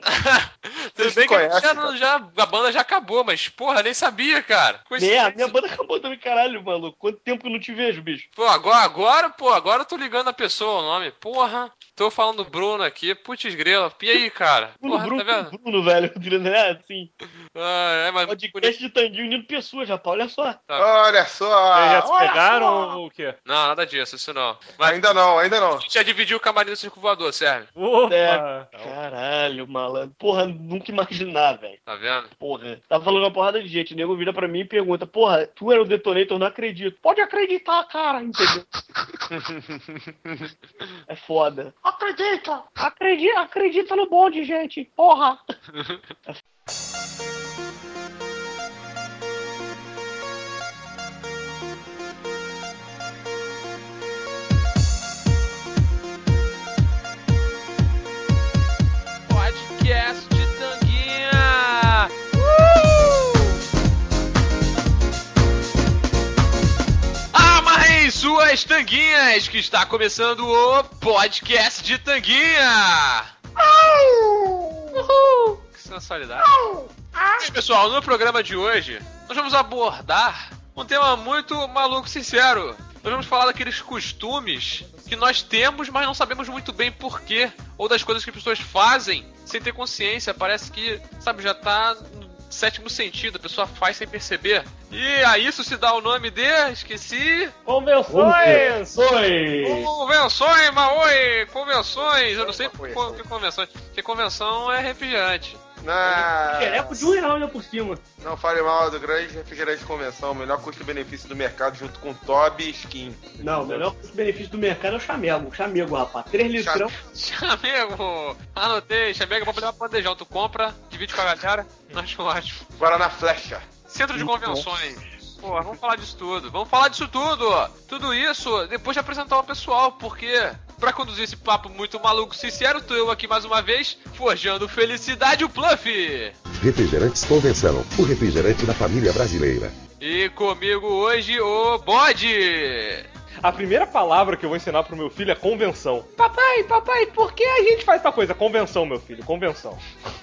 Tudo bem que a banda já acabou, mas, porra, nem sabia, cara. A minha banda acabou também, caralho, maluco. Quanto tempo que eu não te vejo, bicho? Pô, agora eu tô ligando a pessoa, o nome. Porra, tô falando do Bruno aqui. Putz grela. E aí, cara? Porra, tá vendo? Bruno, velho. É assim. Mas... Podcast de Tanguinho unindo pessoas, rapaz. Olha só. Tá. Olha só. Vocês já se pegaram ou o quê? Não, nada disso, isso não. Mas Ainda não. a gente já dividiu o camarim do circo voador, serve? Opa! Caralho, malandro. Porra, nunca imaginar, velho. Tá vendo? Porra. Tava falando uma porrada de gente. O nego vira pra mim e pergunta: porra, tu era o Detonator? Não acredito. Pode acreditar, cara. Entendeu? É foda. Acredita! Acredita no bonde, gente. Porra! Podcast de Tanguinha! Amarrem suas tanguinhas, que está começando o Podcast de Tanguinha! Uhul! Que sensualidade! E aí, pessoal, no programa de hoje, nós vamos abordar um tema muito maluco sincero. Nós vamos falar daqueles costumes que nós temos, mas não sabemos muito bem porquê. Ou das coisas que as pessoas fazem sem ter consciência. Parece que, sabe, já tá no sétimo sentido. A pessoa faz sem perceber. E a isso se dá o nome de... Esqueci... Convenções! Convenções, Maoi! Convenções! Eu não sei que convenções. Porque convenção é refrigerante. Xereco de R$1 ainda por cima. Não fale mal do grande refrigerante de convenção. O melhor custo-benefício do mercado junto com Toby e Skin. Não, o melhor custo-benefício do mercado é o chamego. Chamego, rapaz. 3 litrão. Chamego! Anotei. Chamego é pra poder uma bandejão. Tu compra, divide com a galera. Acho ótimo. Guaraná Flecha. Centro de convenções. Pô, vamos falar disso tudo. Vamos falar disso tudo. Tudo isso depois de apresentar o pessoal, porque pra conduzir esse papo muito maluco sincero, tô eu aqui mais uma vez, forjando felicidade o Pluff. Refrigerantes Convenção, o refrigerante da família brasileira. E comigo hoje o Bode. A primeira palavra que eu vou ensinar pro meu filho é convenção. Papai, por que a gente faz tal coisa? Convenção, meu filho, convenção.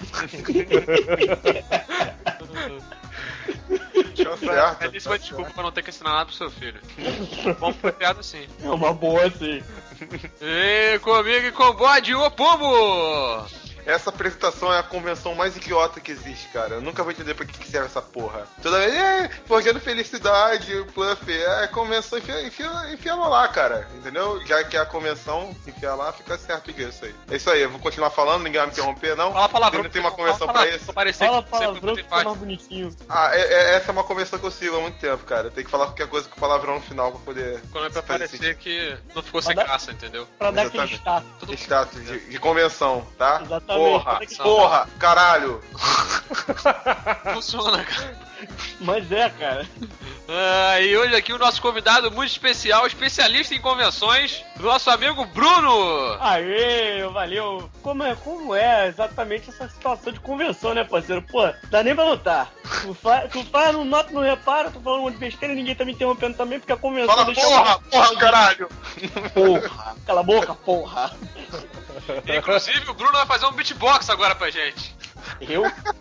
Ele foi desculpa pra não ter que ensinar nada pro seu filho. Bom, foi piada sim. É uma boa, sim. E comigo e com o Bode, o Pombo. Essa apresentação é a convenção mais idiota que existe, cara. Eu nunca vou entender pra que serve essa porra. Toda vez, forjando felicidade, o Pluff, convenção, enfia lá, cara. Entendeu? Já que é a convenção, enfia lá, fica certo disso aí. É isso aí, eu vou continuar falando, ninguém vai me interromper, não? Fala palavrão. Não tem uma convenção pra isso? Fala palavrão que fica mais bonitinho. Essa é uma convenção que eu sigo há muito tempo, cara. Tem que falar qualquer coisa com palavrão no final pra poder... Quando é pra parecer que não ficou sem graça, entendeu? Pra dar aquele status. Status de convenção, tá? Exatamente. Porra, caralho. Funciona, cara. Mas cara. E hoje aqui o nosso convidado muito especial, especialista em convenções, nosso amigo Bruno. Aê, valeu. Como é exatamente essa situação de convenção, né, parceiro? Pô, dá nem pra lutar. Tu faz, não nota, não repara, tu falando um monte de besteira e ninguém tá me interrompendo também, porque a convenção... Fala porra, caralho. Porra, cala a boca, porra. Inclusive, o Bruno vai fazer um beatbox agora pra gente. Eu?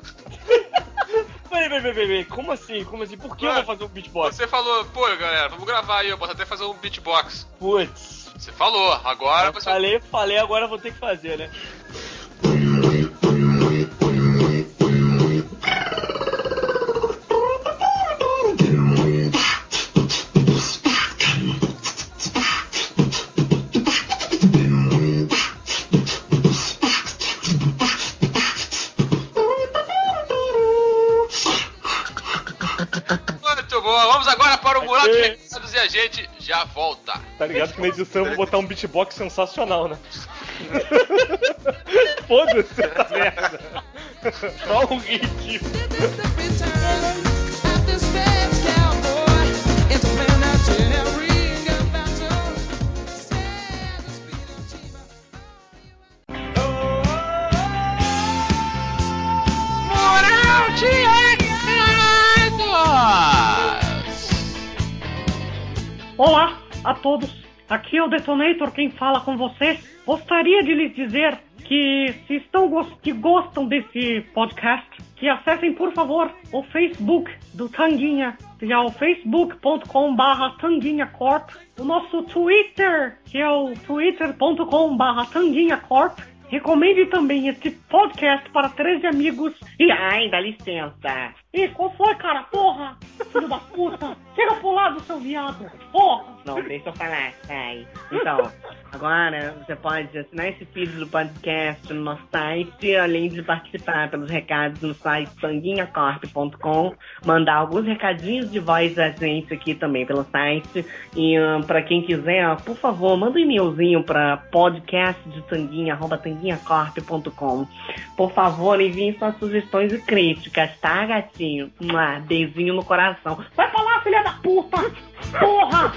Peraí, como assim? Por que eu vou fazer um beatbox? Você falou, pô, galera, vamos gravar aí, eu posso até fazer um beatbox. Putz. Você falou, agora você... Falei, agora eu vou ter que fazer, né? Muito bom, vamos agora para o buraco de recados e a gente já volta. Tá ligado que na edição eu vou botar um beatbox sensacional, né? Foda-se essa merda. Só um ritmo. Moral de recados. Olá a todos, aqui é o Detonator quem fala com vocês. Gostaria de lhes dizer que gostam desse podcast, que acessem, por favor, o Facebook do Tanguinha, que é o facebook.com/TanguinhaCorp, o nosso Twitter, que é o twitter.com/TanguinhaCorp. Recomende também este podcast para 13 amigos e... Ai, dá licença. E qual foi, cara? Porra! Filho da puta! Chega pro lado, seu viado! Porra! Não, deixa eu falar, sai. Então, agora você pode assinar esse feed do podcast no nosso site, além de participar pelos recados no site tanguinhacorp.com, mandar alguns recadinhos de voz a gente aqui também pelo site. E pra quem quiser, por favor, manda um e-mailzinho pra podcastdetanguinha@tanguinhacorp.com. Por favor, enviem suas sugestões e críticas, tá, gatinho? Beijinho no coração. Vai pra lá, filha da puta! Porra!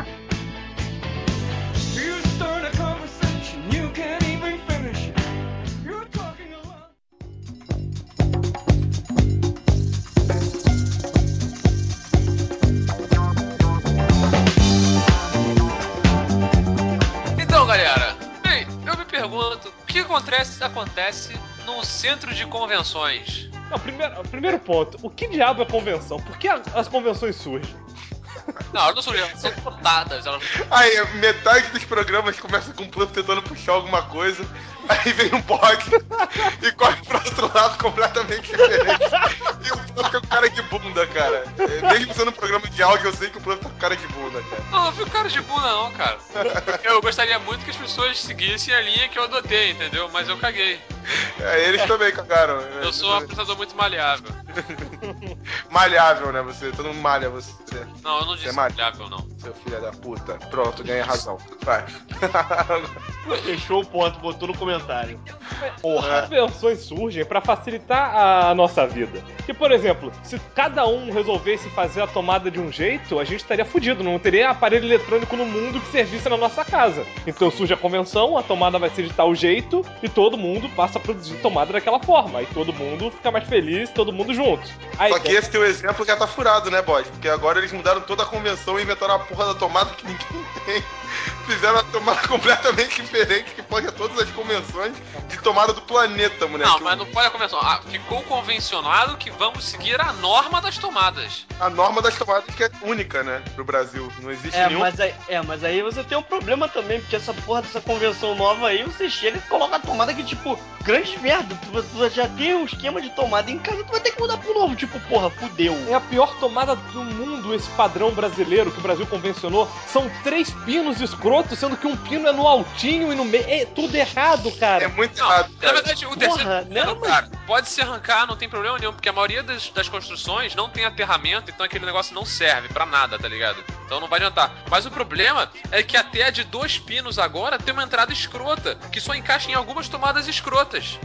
Então, galera, bem, eu me pergunto, o que acontece num centro de convenções? Não, primeiro ponto, o que diabo é convenção? Por que as convenções surgem? Não, elas não surgem, são cotadas. Aí, metade dos programas começa com o Pluto tentando puxar alguma coisa, aí vem um bode e corre pro outro lado completamente diferente. E o Pluto fica com cara de bunda, cara. Mesmo sendo um programa de áudio, eu sei que o Pluto tá com cara de bunda, cara. Não, não fico cara de bunda não, cara. Eu gostaria muito que as pessoas seguissem a linha que eu adotei, entendeu? Mas eu caguei. Eles também cagaram. Eu sou um apresentador muito maleável. Malhável, né, você? Todo mundo malha você. Não, eu não disse maleável, não. Seu filho da puta. Pronto, ganha razão. Vai. Fechou o ponto, botou no comentário. As convenções surgem pra facilitar a nossa vida. Que, por exemplo, se cada um resolvesse fazer a tomada de um jeito, a gente estaria fudido. Não teria aparelho eletrônico no mundo que servisse na nossa casa. Então surge a convenção, a tomada vai ser de tal jeito e todo mundo passa a produzir tomada daquela forma. Aí todo mundo fica mais feliz, todo mundo junto. Aí, só que esse teu exemplo já tá furado, né, bode? Porque agora eles mudaram toda a convenção e inventaram a porra da tomada que ninguém tem. Fizeram a tomada completamente diferente que pode a todas as convenções de tomada do planeta, moleque. Não, mas não pode a convenção. Ficou convencionado que vamos seguir a norma das tomadas. A norma das tomadas que é única, né, pro Brasil. Não existe nenhum... Mas aí você tem um problema também, porque essa porra dessa convenção nova aí, você chega e coloca a tomada que, tipo, grande merda. Tu já tem um esquema de tomada em casa, tu vai ter que mudar pro novo. Tipo, porra, fudeu. É a pior tomada do mundo, esse padrão brasileiro que o Brasil convencionou. São 3 pinos escrotos, sendo que um pino é no altinho e no meio. É tudo errado, cara. É muito errado, cara. Na verdade, o terceiro pino, cara, pode se arrancar, não tem problema nenhum, porque a maioria das construções não tem aterramento, então aquele negócio não serve pra nada, tá ligado? Então não vai adiantar. Mas o problema é que até a de 2 pinos agora tem uma entrada escrota, que só encaixa em algumas tomadas escrotas.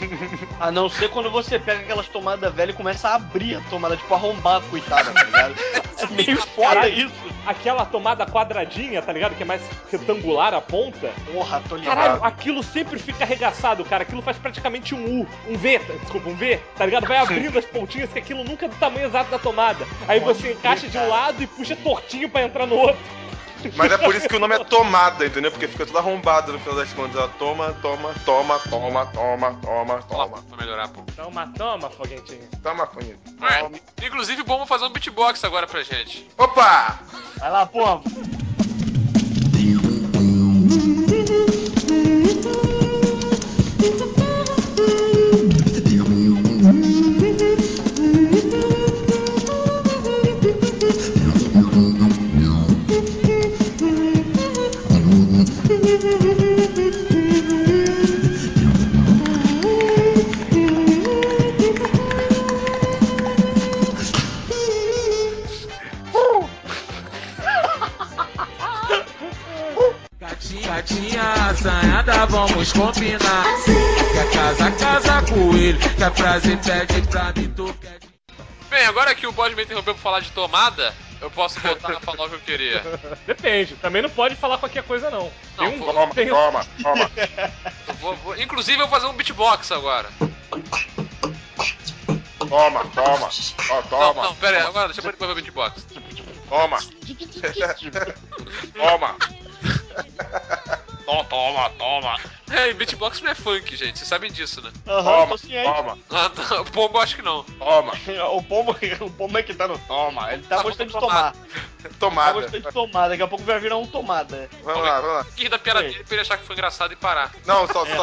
A não ser quando você pega aquelas tomadas velhas e começa a abrir a tomada, tipo, arrombar, coitada, tá ligado? É meio foda isso. Aquela tomada quadradinha, tá ligado? Que é mais retangular a ponta. Porra, tô ligado. Caralho, aquilo sempre fica arregaçado, cara. Aquilo faz praticamente um U. Um V, tá ligado? Vai abrindo as pontinhas, que aquilo nunca é do tamanho exato da tomada. Aí você encaixa de um lado e puxa tortinho pra entrar no outro. Mas é por isso que o nome é tomada, entendeu? Porque fica tudo arrombado no final das contas. Ela toma. Pra melhorar, pô. Toma, foguetinho. Toma, foguinho. Inclusive, vamos fazer um beatbox agora pra gente. Opa! Vai lá, porra. Gatinha assanhada, vamos combinar. Quer casa com ele. Quer frase, pede pra mim, tu quer. Bem, agora que o bode me interrompeu pra falar de tomada, eu posso voltar a falar o que eu queria. Depende, também não pode falar qualquer coisa, não. Toma. Inclusive, eu vou fazer um beatbox agora. Toma. Não, pera aí, agora deixa eu depois o beatbox. Toma. É, e beatbox não é funk, gente. Vocês sabem disso, né? Aham, tô ciente. Toma, Ah, tá. O pombo acho que não. toma. O pombo é que tá no toma. Ele tá Tá gostando de bom, tomar. Tá Tomada. gostando de tomar. Daqui a pouco vai virar um tomada. Vamos lá. Que rir da piada Oi. dele pra ele achar que foi engraçado e parar. Não,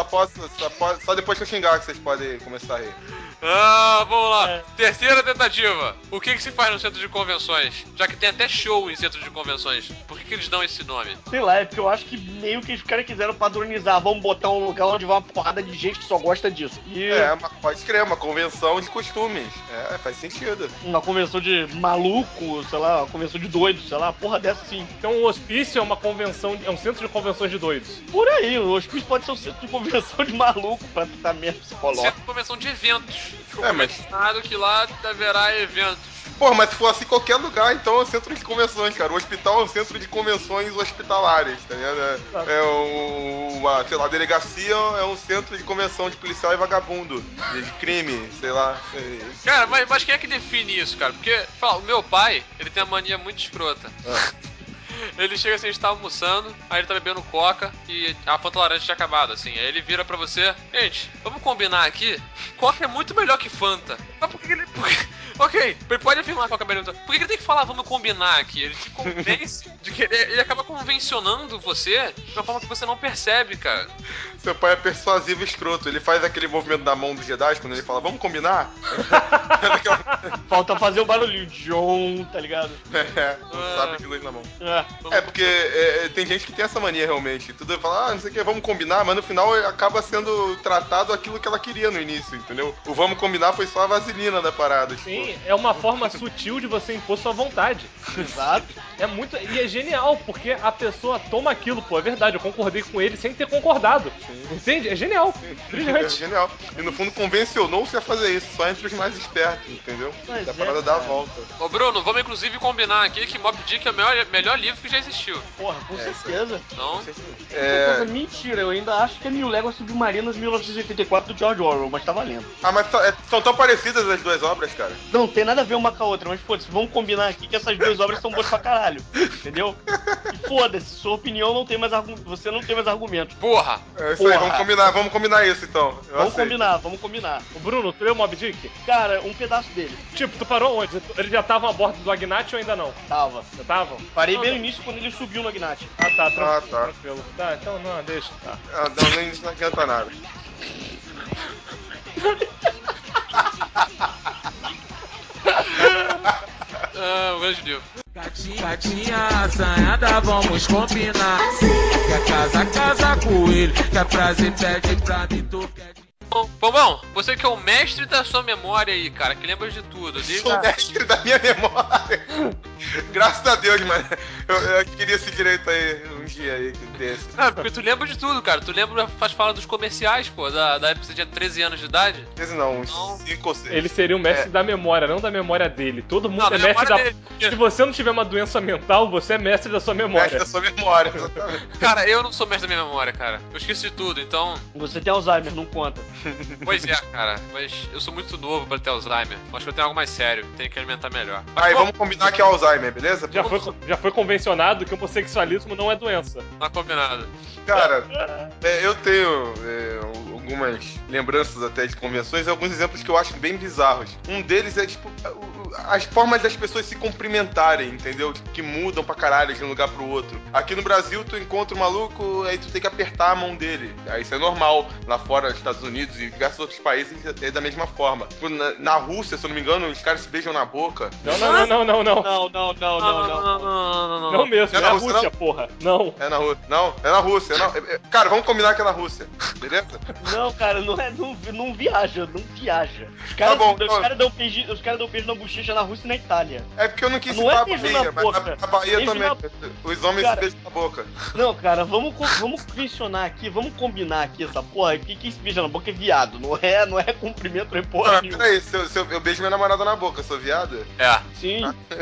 só depois que eu xingar que vocês podem começar a rir. Vamos lá. É. Terceira tentativa. O que se faz no centro de convenções? Já que tem até show em centro de convenções. Por que eles dão esse nome? Sei lá, é porque eu acho que meio que os caras quiseram padronizar. Vamos botar um lugar onde vai uma porrada de gente que só gosta disso. E Pode crer, uma convenção de costumes. Faz sentido. uma convenção de maluco, sei lá, uma convenção de doido, sei lá, uma porra dessa sim. Então o hospício é uma convenção, é um centro de convenções de doidos. Por aí, o hospício pode ser um centro de convenção de maluco pra tratamento Centro psicológico. de convenção de eventos. Ficou mas- comentado que lá haverá eventos. Porra, mas se fosse em qualquer lugar, então é um centro de convenções, cara. O hospital é um centro de convenções hospitalares, tá ligado? Sei lá, a delegacia é um centro de convenção de policial e vagabundo. De crime, sei lá. Cara, mas quem é que define isso, cara? Porque, fala, o meu pai, ele tem uma mania muito escrota. Ele chega assim, a gente tá almoçando, aí ele tá bebendo coca e a Fanta laranja tinha acabado, assim. Aí ele vira pra você, gente, vamos combinar aqui? Coca é muito melhor que Fanta. Mas por que ele... Ok, ele pode afirmar Coca é melhor. Por que ele tem que falar vamos combinar aqui? Ele te convence de que ele acaba convencionando você de uma forma que você não percebe, cara. Seu pai é persuasivo e escroto. Ele faz aquele movimento da mão do Jedi quando ele fala, vamos combinar? Falta fazer o barulhinho de John, tá ligado? Sabe de luz na mão. É. Porque tem gente que tem essa mania realmente. Tudo fala, não sei o que, vamos combinar, mas no final acaba sendo tratado aquilo que ela queria no início, entendeu? O vamos combinar foi só a vaselina da parada. Tipo. Sim, é uma forma sutil de você impor sua vontade. Exato. É muito. E é genial, porque a pessoa toma aquilo, pô. É verdade, eu concordei com ele sem ter concordado. Entende? É genial. É Brilhante. genial. E no fundo convencionou-se a fazer isso, só entre os mais espertos, entendeu? Mas a parada dá a cara. volta. Ô Bruno, vamos inclusive combinar aqui que Mob Dick é o melhor livro que já existiu. Porra, com certeza. Então, Certeza. Mentira, eu ainda acho que é New Lego Submarinas 1984 do George Orwell, mas tá valendo. Mas são tão parecidas as duas obras, cara. Não tem nada a ver uma com a outra, mas foda-se, vamos combinar aqui que essas duas obras são boas pra caralho. Entendeu? E foda-se, sua opinião não tem mais você não tem mais argumentos. porra! É isso aí, Porra. vamos combinar isso então. Eu Vamos aceito. combinar. O Bruno, tu leu Mob Dick? Cara, um pedaço dele. Tipo, tu parou onde? Eles já estavam a bordo do Agnati ou ainda não? Tava. Já estavam? Parei Não, bem no não. início quando ele subiu no Agnati. Ah, tá, tranquilo. Ah, tá. Tranquilo. Tá, então não, deixa. Tá. Não adianta nada. O grande livro. Gatinha assanhada, vamos combinar. Quer casa com ele. Quer prazer, pede pra mim, tu quer. Bom, você que é o mestre da sua memória aí, cara, que lembra de tudo. Sou mestre da minha memória. Graças a Deus, mano. Eu queria esse direito aí um dia aí desse. Ah, porque tu lembra de tudo, cara. Tu lembra, faz fala dos comerciais, pô, da época que você tinha 13 anos de idade. Esse não, uns 5 ou 6. Ele seria o mestre da memória, não da memória dele. Todo mundo Não, é da mestre memória da. dele. Se você não tiver uma doença mental, você é mestre da sua memória. Mestre da sua memória, exatamente. Cara, eu não sou mestre da minha memória, cara. Eu esqueci de tudo, então. Você tem Alzheimer, não conta. Pois é, cara. Mas eu sou muito novo pra ter Alzheimer. Acho que eu tenho algo mais sério. Tenho que alimentar melhor. Mas, Aí, pô, vamos combinar que é Alzheimer, beleza? Já foi convencionado que o homossexualismo não é doença. tá combinado. Cara, eu tenho algumas lembranças até de convenções e alguns exemplos que eu acho bem bizarros. Um deles é, tipo, as formas das pessoas se cumprimentarem, entendeu? Tipo, que mudam pra caralho de um lugar pro outro. Aqui no Brasil, tu encontra um maluco, aí tu tem que apertar a mão dele. Aí isso é normal. Lá fora, nos Estados Unidos e diversos outros países, é da mesma forma. Tipo, na Rússia, se eu não me engano, os caras se beijam na boca. Não. Não. Não mesmo, É é na a Rússia, Rússia, porra. Não. É na Rússia. Não, é na Rússia. Cara, vamos combinar que é na Rússia. Beleza? Não, cara, não viaja. Os Tá bom, caras dão beijo na bochecha na Rússia e na Itália. É porque eu não quis Não citar é a beijo Bahia, na mas boca. na Bahia Beijo também. na- Os homens Cara, se beijam na boca. Não, cara, vamos convencionar aqui, vamos combinar aqui essa porra. Quem se beija na boca é viado, não é cumprimento nem porra Ah, nenhuma. peraí, se eu beijo minha namorada na boca, eu sou viado? É. Sim,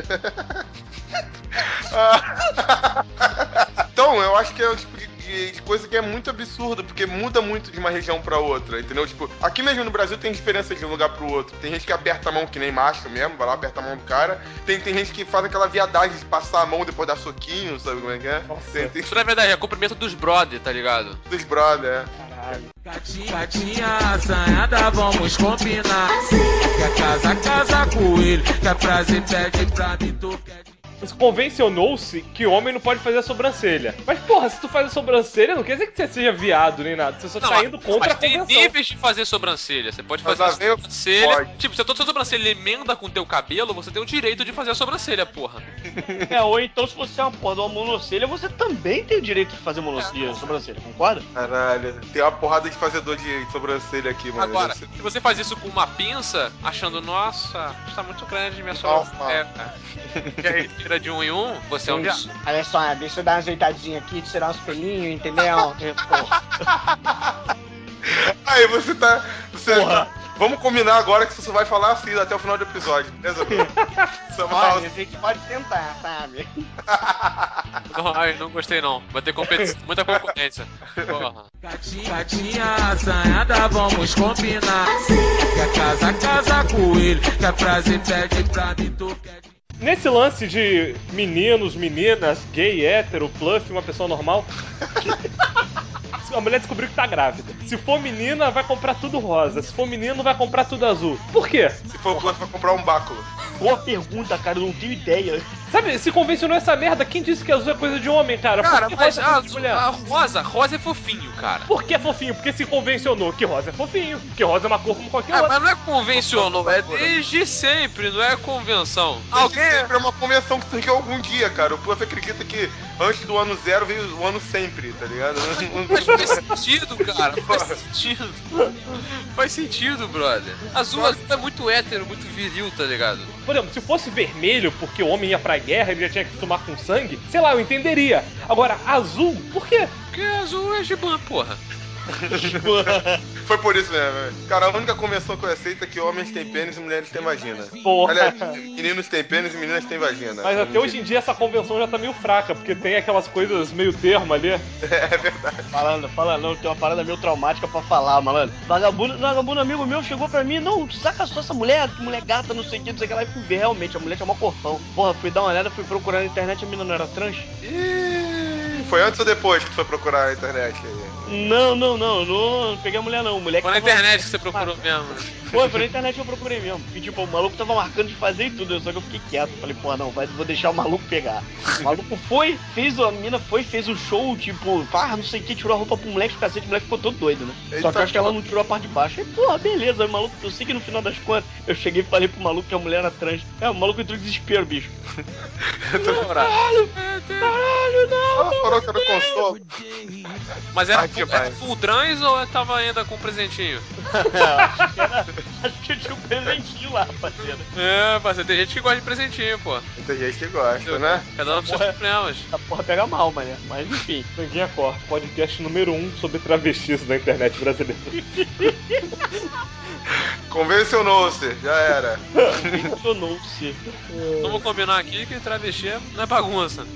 Então, eu acho que é o tipo de coisa que é muito absurda, porque muda muito de uma região pra outra, entendeu? Tipo, aqui mesmo no Brasil tem diferença de um lugar pro outro. Tem gente que aperta a mão que nem macho mesmo, vai lá, aperta a mão do cara. Tem gente que faz aquela viadagem de passar a mão depois dar soquinho, sabe como é que é? Nossa. Tem Isso na verdade é cumprimento dos brother, tá ligado? dos brother, Caralho. Gatinha assanhada, vamos combinar. Quer casa com ele. Quer prazer, pede pra mim, tu quer. Convencionou-se que o homem não pode fazer a sobrancelha. Mas, porra, se tu faz a sobrancelha, não quer dizer que você seja viado nem nada. Você só tá indo contra a tem convenção. níveis de fazer sobrancelha. Você pode fazer a sobrancelha. Pode. Tipo, se a tua sobrancelha emenda com o teu cabelo, você tem o direito de fazer a sobrancelha, porra. Ou então se você é uma porra de uma monocelha, você também tem o direito de fazer sobrancelha, concorda? Caralho, tem uma porrada de fazedor de sobrancelha aqui, mano. Agora, se você faz isso com uma pinça, achando, nossa, está muito grande minha sobrancelha. Que aí tira de um em um, você é um viado. Olha só, deixa eu dar uma ajeitadinha aqui, tirar uns pelinhos, entendeu? Aí você tá. Vamos combinar agora que você vai falar assim até o final do episódio, beleza, Bruno? Olha, a gente pode tentar, sabe? Ai, não gostei não. Vai ter muita concorrência. Porra. Gatinha assanhada, vamos combinar. Quer casa com ele. Quer prazer, pede pra mim, tu quer. Nesse lance de meninos, meninas, gay, hétero, fluff, uma pessoa normal, a mulher descobriu que tá grávida. Se for menina, vai comprar tudo rosa. Se for menino, vai comprar tudo azul. Por quê? Se for vai comprar um báculo. Boa pergunta, cara, eu não tenho ideia. Sabe, se convencionou essa merda, quem disse que azul é coisa de homem, cara? Cara, Por que mas rosa é coisa de mulher? a rosa é fofinho, cara. Por que é fofinho? Porque se convencionou que rosa é fofinho. Que rosa é uma cor como qualquer outra. Mas não é convencionou, é desde sempre, não é convenção. Alguém sempre é uma convenção que surgiu algum dia, cara. O Puff acredita que antes do ano zero veio o ano sempre, tá ligado? Mas faz sentido, cara. Faz sentido. Faz sentido, brother. Azul é muito hétero, muito viril, tá ligado? Por exemplo, se fosse vermelho porque o homem ia pra guerra e ele já tinha que tomar com sangue, sei lá, eu entenderia. Agora, azul, por quê? Porque azul é gibã, porra. Foi por isso mesmo. Cara, a única convenção que eu aceito é que homens têm pênis e mulheres têm vagina. Porra. Aliás, meninos têm pênis e meninas têm vagina. Mas até hoje em dia essa convenção já tá meio fraca, porque tem aquelas coisas meio termo ali. É verdade. Fala não, tem uma parada meio traumática pra falar, malandro. Vagabundo amigo meu chegou pra mim, não, tu saca só essa mulher, que mulher gata, não sei o que, não sei o que lá, e fui ver realmente, a mulher tinha mó corpão. Porra, fui dar uma olhada, fui procurar na internet, a menina não era trans. Foi antes ou depois que tu foi procurar na internet aí? Não peguei a mulher não, mulher que Foi na tava... internet que você procurou mesmo. Foi na internet que eu procurei mesmo. E tipo, o maluco tava marcando de fazer e tudo, só que eu fiquei quieto. Falei, porra, não, vou deixar o maluco pegar. O maluco a menina fez o show, tipo, não sei o que, tirou a roupa pro moleque, o cacete, o moleque ficou todo doido, né? Só que eu acho que ela não tirou a parte de baixo. Aí, porra, beleza, aí o maluco, eu sei que no final das contas, eu cheguei e falei pro maluco que a mulher era trans. O maluco entrou em desespero, bicho. Caralho, não! Ela falou que era consolo. Mas era full trans ou tava ainda com um presentinho? Acho que tinha um presentinho lá, parceiro. É, parceiro, tem gente que gosta de presentinho, pô. Tem gente que gosta, né? Cada um com seus problemas. Essa porra pega mal, mané. Mas enfim. Sanguinha Corp, podcast número 1 sobre travestis da internet brasileira. Convencionou-se, já era. Convencionou-se. Vamos combinar aqui que travesti não é bagunça.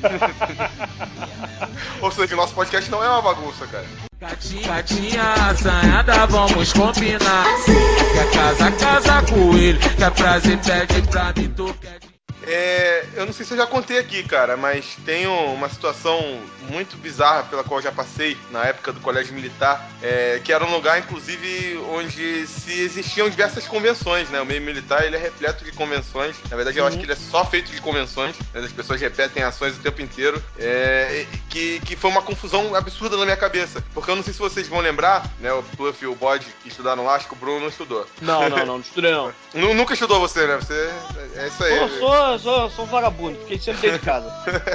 Ou seja, nosso podcast não é uma bagunça, cara. Gatinha assanhada, vamos combinar. Quer casa com ele. Quer prazer, pede pra mim, tu quer. Eu não sei se eu já contei aqui, cara, mas tem uma situação muito bizarra pela qual eu já passei na época do colégio militar, que era um lugar, inclusive, onde se existiam diversas convenções, né? O meio militar, ele é repleto de convenções. Na verdade, eu acho que ele é só feito de convenções, né? As pessoas repetem ações o tempo inteiro, que foi uma confusão absurda na minha cabeça, porque eu não sei se vocês vão lembrar, né? O Puff e o Bode que estudaram lá, acho que o Bruno não estudou. Não estudei não. Nunca estudou você, né? Você... É isso aí. Eu sou um vagabundo, fiquei sempre dentro de casa.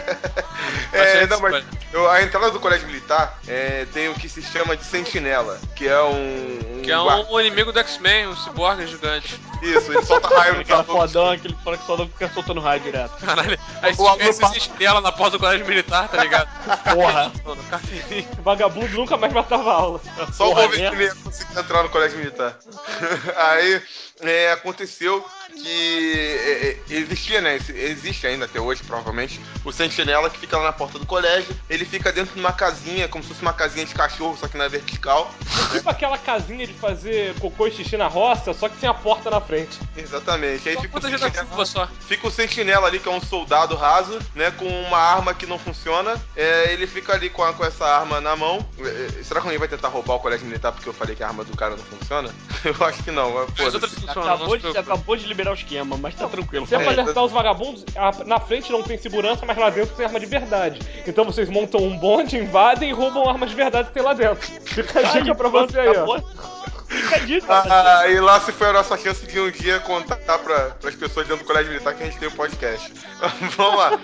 A entrada do colégio militar tem o que se chama de sentinela, que é um inimigo do X-Men, um ciborgue gigante. Isso, ele solta raio no aquela fodão, aquele fora que só fica soltando raio direto. Caralho, aí se tivesse sentinela na porta do colégio militar, tá ligado? Porra. Vagabundo nunca mais matava aula. Só o Wolverine ia conseguir entrar no colégio militar. Aí aconteceu que existia, né? Existe ainda até hoje, provavelmente, o sentinela que fica lá na porta do colégio. Ele fica dentro de uma casinha, como se fosse uma casinha de cachorro, só que na vertical. Tipo aquela casinha de de fazer cocô e xixi na roça, só que sem a porta na frente. Exatamente. Aí fica só. Fica o sentinela ali, que é um soldado raso, né? Com uma arma que não funciona. Ele fica ali com essa arma na mão. Será que alguém vai tentar roubar o colégio militar porque eu falei que a arma do cara não funciona? Eu acho que não. Mas outras funcionam. Acabou de liberar o esquema, mas tá tranquilo. Se é pra alertar os vagabundos, na frente não tem segurança, mas lá dentro tem arma de verdade. Então vocês montam um bonde, invadem e roubam armas de verdade que tem lá dentro. Fica a dica pra você aí, ó. Fica a dica. E lá se foi a nossa chance de um dia contar para as pessoas dentro do colégio militar que a gente tem um podcast. Vamos lá.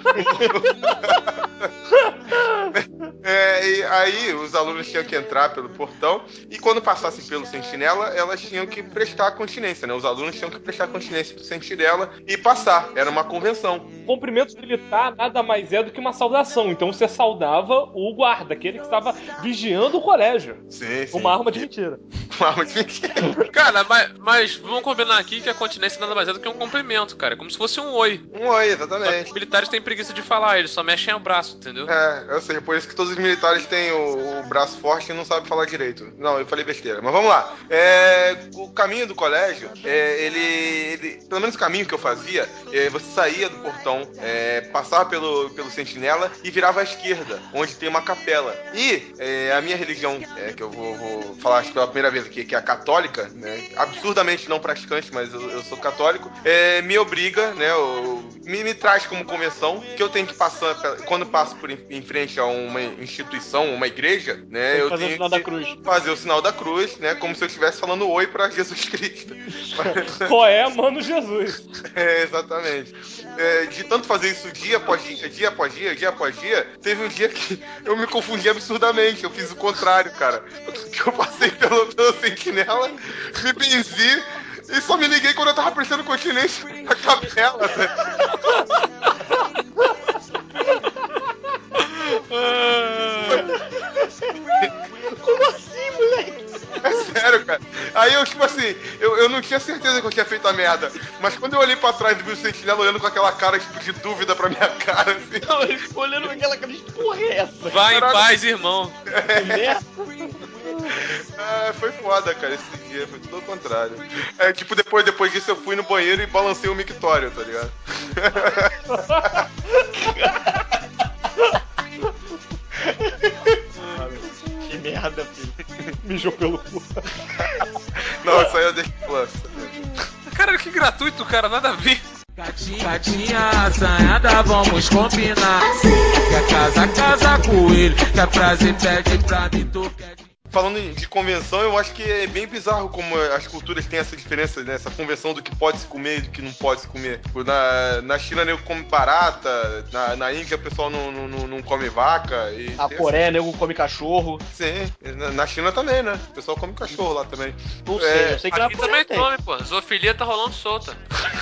E aí os alunos tinham que entrar pelo portão e quando passassem pelo sentinela, elas tinham que prestar continência, né? Os alunos tinham que prestar continência pro sentinela e passar. Era uma convenção. Cumprimento militar nada mais é do que uma saudação. Então você saudava o guarda, aquele que estava vigiando o colégio. Sim. Com uma arma de mentira. Uma arma de mentira. Cara, mas vamos combinar aqui que a continência nada mais é do que um cumprimento, cara. Como se fosse um oi. Um oi, Só que exatamente. os militares têm preguiça de falar, eles só mexem o braço, entendeu? Ou seja, por isso que todos os militares têm o braço forte e não sabem falar direito. Não, eu falei besteira. Mas vamos lá. O caminho do colégio, ele pelo menos o caminho que eu fazia, você saía do portão, passava pelo sentinela e virava à esquerda, onde tem uma capela. E a minha religião, que eu vou falar acho que pela primeira vez aqui, que é a católica, né, absurdamente não praticante, mas eu sou católico, me obriga, né, me traz como convenção que eu tenho que passar, quando passo em frente a uma instituição, uma igreja, né, eu tenho que fazer o sinal da cruz, né, como se eu estivesse falando oi pra Jesus Cristo. Qual é, mano, Jesus? Exatamente. De tanto fazer isso dia após dia, teve um dia que eu me confundi absurdamente, eu fiz o contrário, cara. Que eu passei pelo sentinela, me benzi e só me liguei quando eu tava prestando continência na capela, né? Como assim, moleque? É sério, cara. Aí eu, tipo assim, eu não tinha certeza que eu tinha feito a merda. Mas quando eu olhei pra trás e vi o sentinela olhando com aquela cara, tipo, de dúvida pra minha cara, assim. Não, ele ficou olhando com aquela cara de porra é essa? Vai em paz, irmão. Foi foda, cara, esse dia. Foi tudo ao contrário. Tipo, depois disso eu fui no banheiro e balancei o mictório, tá ligado? Que merda, filho. Mijou pelo cu. Não, isso aí eu deixo plus. Cara, que gratuito, cara, nada a ver. Gatinha assanhada, vamos combinar. Quer casa com ele. Quer prazer, pede pra mim, tu quer. Falando de convenção, eu acho que é bem bizarro como as culturas têm essa diferença, né? Essa convenção do que pode se comer e do que não pode se comer. Na China, nego come barata, na Índia, o pessoal não come vaca. E na Coreia, nego come cachorro. Sim, na China também, né? O pessoal come cachorro lá também. Não sei, eu sei que aqui também come, pô. Zoofilia tá rolando solta.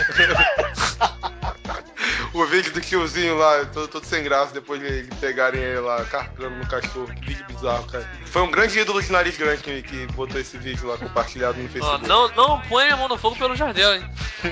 O vídeo do tiozinho lá, todo sem graça, depois de pegarem ele lá, carcando no cachorro. Que vídeo bizarro, cara. Foi um grande ídolo de nariz grande que botou esse vídeo lá compartilhado no Facebook. Não põe a mão no fogo pelo Jardel, hein?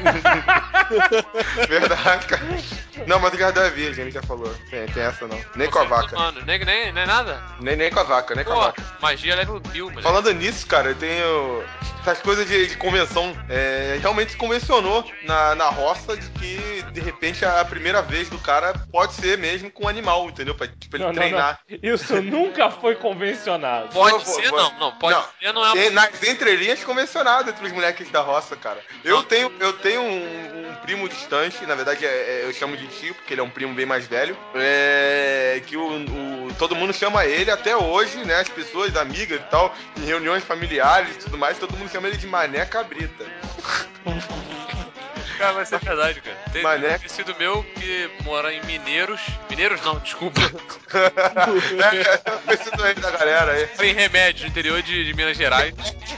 Verdade, cara. Não, mas o Jardel é virgem, ele já falou. Tem essa não. Nem com a vaca. Mano, nem nada? Nem com a vaca, nem com a vaca. Magia leva o Bill, mano. Falando nisso, cara, eu tenho essas coisas de convenção. Realmente se convencionou na roça de que, de repente, a primeira vez do cara pode ser mesmo com um animal, entendeu? Pra ele treinar. Não. Isso nunca foi convencionado. Pode ser, não. Pode ser, não é. Nas entrelinhas convencionado entre os moleques da roça, cara. Eu tenho um primo distante, na verdade eu chamo de tio, porque ele é um primo bem mais velho. Que todo mundo chama ele até hoje, né? As pessoas, amigas e tal, em reuniões familiares e tudo mais, todo mundo chama ele de Mané Cabrita. Cara, vai ser verdade, cara. Tem Mané. conhecido meu que mora em Mineiros. Mineiros não, desculpa. Conhecido aí da galera aí. Em Remédios, no interior de Minas Gerais.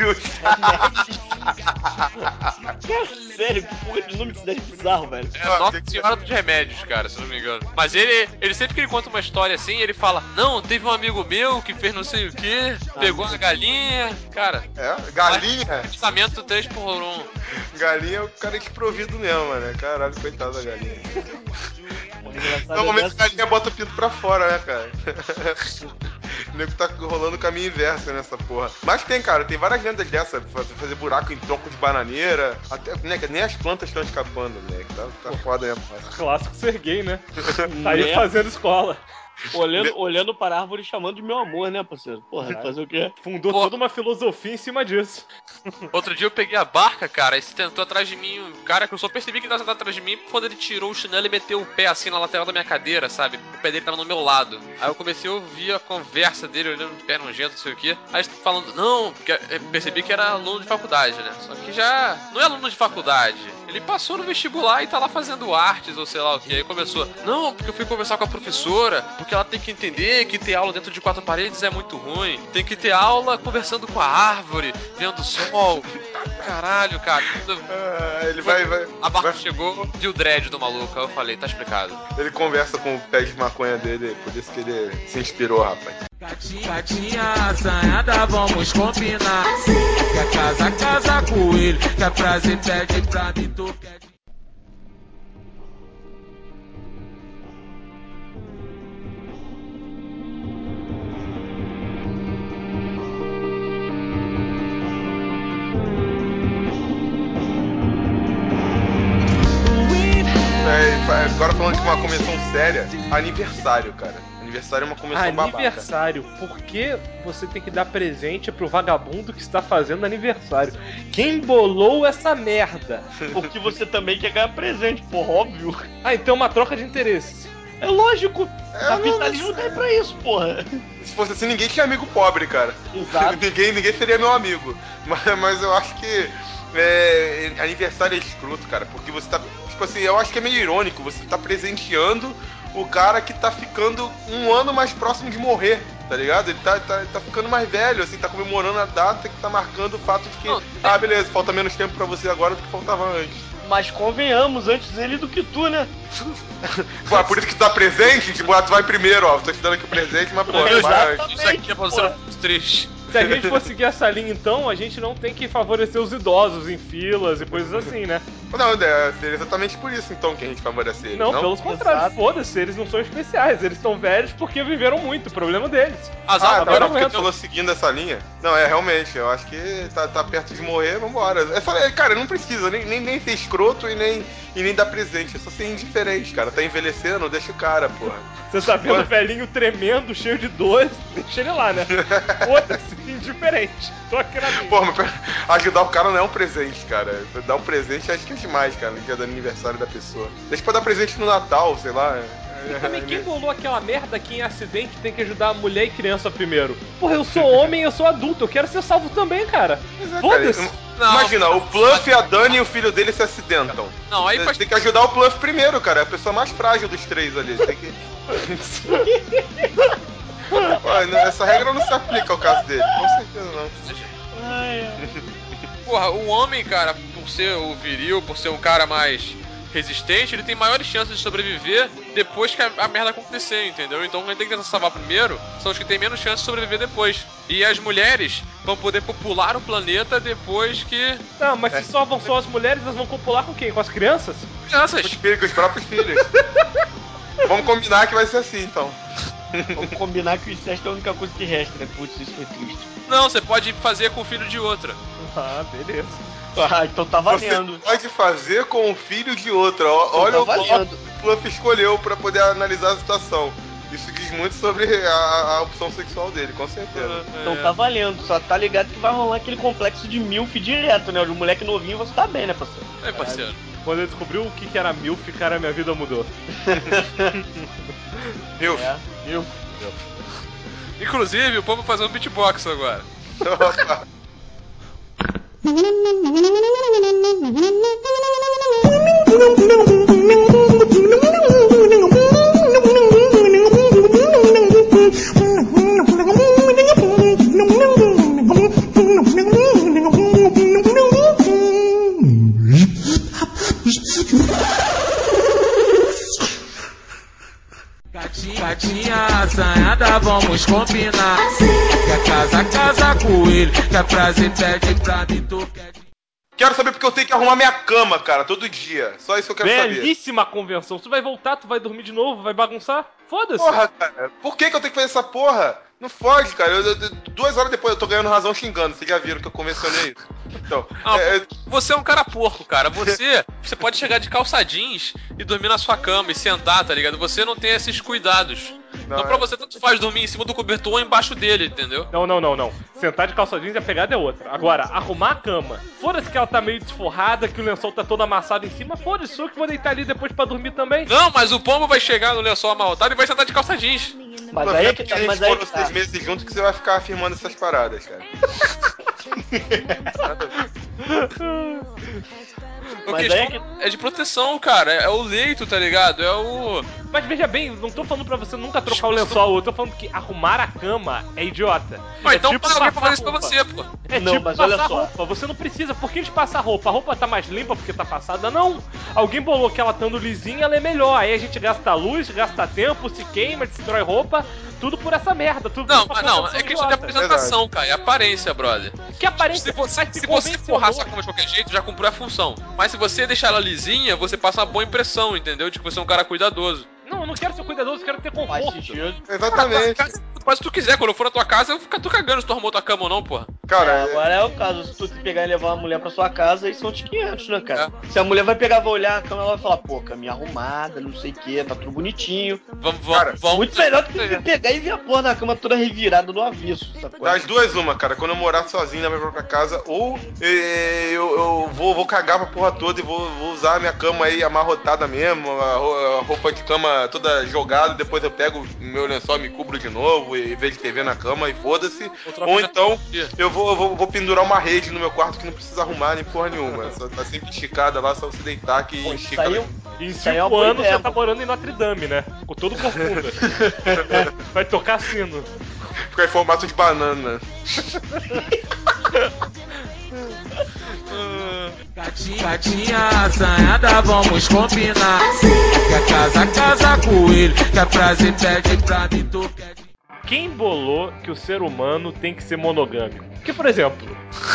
Sério, que porra de nome de cidade bizarro, velho. Nossa Senhora dos Remédios, cara, se eu não me engano. Mas ele sempre que ele conta uma história assim, ele fala: não, teve um amigo meu que fez não sei o que, pegou uma galinha. Cara, galinha? Pensamento 3x1. Galinha é o cara desprovido mesmo, né? Caralho, coitado da galinha. Normalmente a galinha bota o pinto pra fora, né, cara? O nego tá rolando o caminho inverso nessa porra. Mas tem, cara, tem várias lendas dessa. Fazer buraco em tronco de bananeira. Até, né, nem as plantas estão escapando, né? Tá foda mesmo. Clássico ser gay, né? Tá aí fazendo escola. Olhando para a árvore e chamando de meu amor, né, parceiro? Porra, fazer o quê? Fundou toda uma filosofia em cima disso. Outro dia eu peguei a barca, cara, e se tentou atrás de mim, um cara que eu só percebi que tava sentado atrás de mim quando ele tirou o chinelo e meteu o pé assim na lateral da minha cadeira, sabe? O pé dele tava no meu lado. Aí eu comecei a ouvir a conversa dele, olhando de pé nojento, não sei o quê. Aí falando, não, porque eu percebi que era aluno de faculdade, né? Só que já não é aluno de faculdade. Ele passou no vestibular e tá lá fazendo artes ou sei lá o que. Aí começou, não, porque eu fui conversar com a professora, porque ela tem que entender que ter aula dentro de 4 paredes é muito ruim. Tem que ter aula conversando com a árvore, vendo o sol. Caralho, cara. Ele vai. A barca chegou, viu o dread do maluco. Aí eu falei, tá explicado. Ele conversa com o pé de maconha dele, por isso que ele se inspirou, rapaz. Gatinha assanhada, vamos combinar. Quer casa com ele. Quer prazer, pede pra mim, tu quer. Agora falando de uma convenção séria, aniversário, cara. Aniversário é uma convenção babaca. Aniversário. Por que você tem que dar presente pro vagabundo que está fazendo aniversário? Quem bolou essa merda? Porque você também quer ganhar presente, porra, óbvio. Ah, então é uma troca de interesses. É lógico. Capitalismo tá aí pra isso, porra. Se fosse assim, ninguém tinha amigo pobre, cara. Exato. ninguém seria meu amigo. Mas eu acho que aniversário é escroto, cara. Porque você tá... Tipo assim, eu acho que é meio irônico. Você tá presenteando o cara que tá ficando um ano mais próximo de morrer, tá ligado? Ele tá ficando mais velho, assim, tá comemorando a data que tá marcando o fato de que, beleza, falta menos tempo pra você agora do que faltava antes. Mas convenhamos, antes ele do que tu, né? Pô, por isso que tu tá presente, tipo, tu vai primeiro, ó, tô te dando aqui o presente, mas pô, vai. Isso aqui é pra você muito triste. Se a gente for seguir essa linha, então, a gente não tem que favorecer os idosos em filas e coisas assim, né? Não, é exatamente por isso, então, que a gente favorece eles, não? Pelos contrários, foda-se, eles não são especiais, eles estão velhos porque viveram muito, o problema deles. Agora porque tu falou seguindo essa linha. Não, realmente, eu acho que tá perto de morrer, vambora. Cara, não precisa nem ser escroto e nem dar presente, é só ser indiferente, cara. Tá envelhecendo, deixa o cara, porra. Você tá vendo o velhinho tremendo, cheio de dores, deixa ele lá, né? Foda-se, indiferente. Tô aqui na minha. Pô, mas ajudar o cara não é um presente, cara. Dar um presente acho que é demais, cara, no dia do aniversário da pessoa. Deixa pra dar presente no Natal, sei lá. E também quem bolou aquela merda que em acidente tem que ajudar a mulher e criança primeiro? Porra, eu sou homem, eu sou adulto, eu quero ser salvo também, cara. Foda-se. Imagina, o Pluff, a Dani e o filho dele se acidentam. Não, aí tem que ajudar o Pluff primeiro, cara. É a pessoa mais frágil dos três ali. Tem que... Essa regra não se aplica ao caso dele, com certeza não. Porra, o homem, cara, por ser o viril, por ser um cara mais resistente, ele tem maiores chances de sobreviver depois que a merda acontecer, entendeu? Então quem tem que tentar salvar primeiro são os que têm menos chance de sobreviver depois. E as mulheres vão poder popular o planeta depois que... Não, mas se salvam só as mulheres, elas vão popular com quem? Com as crianças? Crianças. Com os próprios filhos. Vamos combinar que vai ser assim, então. Vamos combinar que o incesto é a única coisa que resta, né? Putz, isso foi triste. Não, você pode fazer com o filho de outra. Ah, beleza. Ah, então tá valendo. Você pode fazer com o filho de outra. Olha tá o Fluff escolheu pra poder analisar a situação. Isso diz muito sobre a opção sexual dele, com certeza. Então tá valendo, só tá ligado que vai rolar aquele complexo de MILF direto, né? O moleque novinho você tá bem, né, parceiro? É, parceiro. Quando eu descobri o que era MILF, cara, minha vida mudou. MILF. MILF. Inclusive, o povo vai fazer um beatbox agora. Gatinha assanhada, vamos combinar. Quer casa com ele. Quer prazer, pede pra mim, tu quer. Quero saber porque eu tenho que arrumar minha cama, cara, todo dia. Só isso que eu quero saber. Belíssima convenção. Tu vai voltar, tu vai dormir de novo, vai bagunçar? Foda-se. Porra, cara. Por que eu tenho que fazer essa porra? Não foge, cara. 2 horas depois eu tô ganhando razão xingando. Vocês já viram que eu convencionei isso? Então, você é um cara porco, cara. Você pode chegar de calça jeans e dormir na sua cama e sentar, tá ligado? Você não tem esses cuidados. Então pra você tanto faz dormir em cima do cobertor ou embaixo dele, entendeu? Não. Sentar de calça jeans e a pegada é outra. Agora, arrumar a cama. Foda-se que ela tá meio desforrada, que o lençol tá todo amassado em cima. Foda-se, eu que vou deitar ali depois pra dormir também. Não, mas o pombo vai chegar no lençol amarrotado e vai sentar de calça jeans. Mas aí é que tá, a gente mas aí foram que tá. 6 meses juntos que você vai ficar afirmando essas paradas, cara. Mas aí é que... é de proteção, cara. É o leito, tá ligado? É o... Mas veja bem, não tô falando pra você nunca trocar o lençol, eu tô falando que arrumar a cama é idiota. Mas então tipo paga alguém pra passar fazer isso pra roupa. você, pô. É Não, tipo mas passar olha só. roupa, você não precisa. Por que a gente passa a roupa? A roupa tá mais limpa porque tá passada? Não. Alguém bolou que ela estando lisinha, ela é melhor. Aí a gente gasta luz, gasta tempo, se queima, destrói roupa. Tudo por essa merda. Tudo Não, por mas uma não, proteção é questão de idiota. apresentação, cara. É aparência, brother. Que aparência? Se você forrar sua cama de qualquer jeito, já cumpriu a função. Mas se você deixar ela lisinha, você passa uma boa impressão, entendeu? De que você é um cara cuidadoso. Não, eu não quero ser cuidadoso, eu quero ter conforto. Exatamente. Mas se tu quiser, quando eu for na tua casa, eu fico cagando se tu arrumou tua cama ou não, porra. Cara, agora é o caso, se tu pegar e levar uma mulher pra sua casa, aí são de 500, né, cara? Se a mulher vai pegar, vai olhar a cama, ela vai falar, pô, caminha arrumada, não sei o que, tá tudo bonitinho. Vamos. Muito melhor do que pegar e ver a porra da cama toda revirada no avesso, sacou? das duas, uma, cara. Quando eu morar sozinho na minha própria casa, ou eu vou cagar pra porra toda e vou usar a minha cama aí amarrotada mesmo, a roupa de cama toda jogada, depois eu pego meu lençol, me cubro de novo e vejo TV na cama e foda-se. Ou então eu vou pendurar uma rede no meu quarto que não precisa arrumar nem porra nenhuma. Só tá sempre esticada lá, só você deitar que Pô, estica. Em Isso aí é 5 uma boa anos ideia, você tá morando em Notre Dame, né? Com todo corcunda. Vai tocar sino. Fica em formato de banana. Gatinha assanhada, vamos combinar. Quer casa com ele. Quer prazer, pede pra mim, tu quer. Quem bolou que o ser humano tem que ser monogâmico? Porque, por exemplo...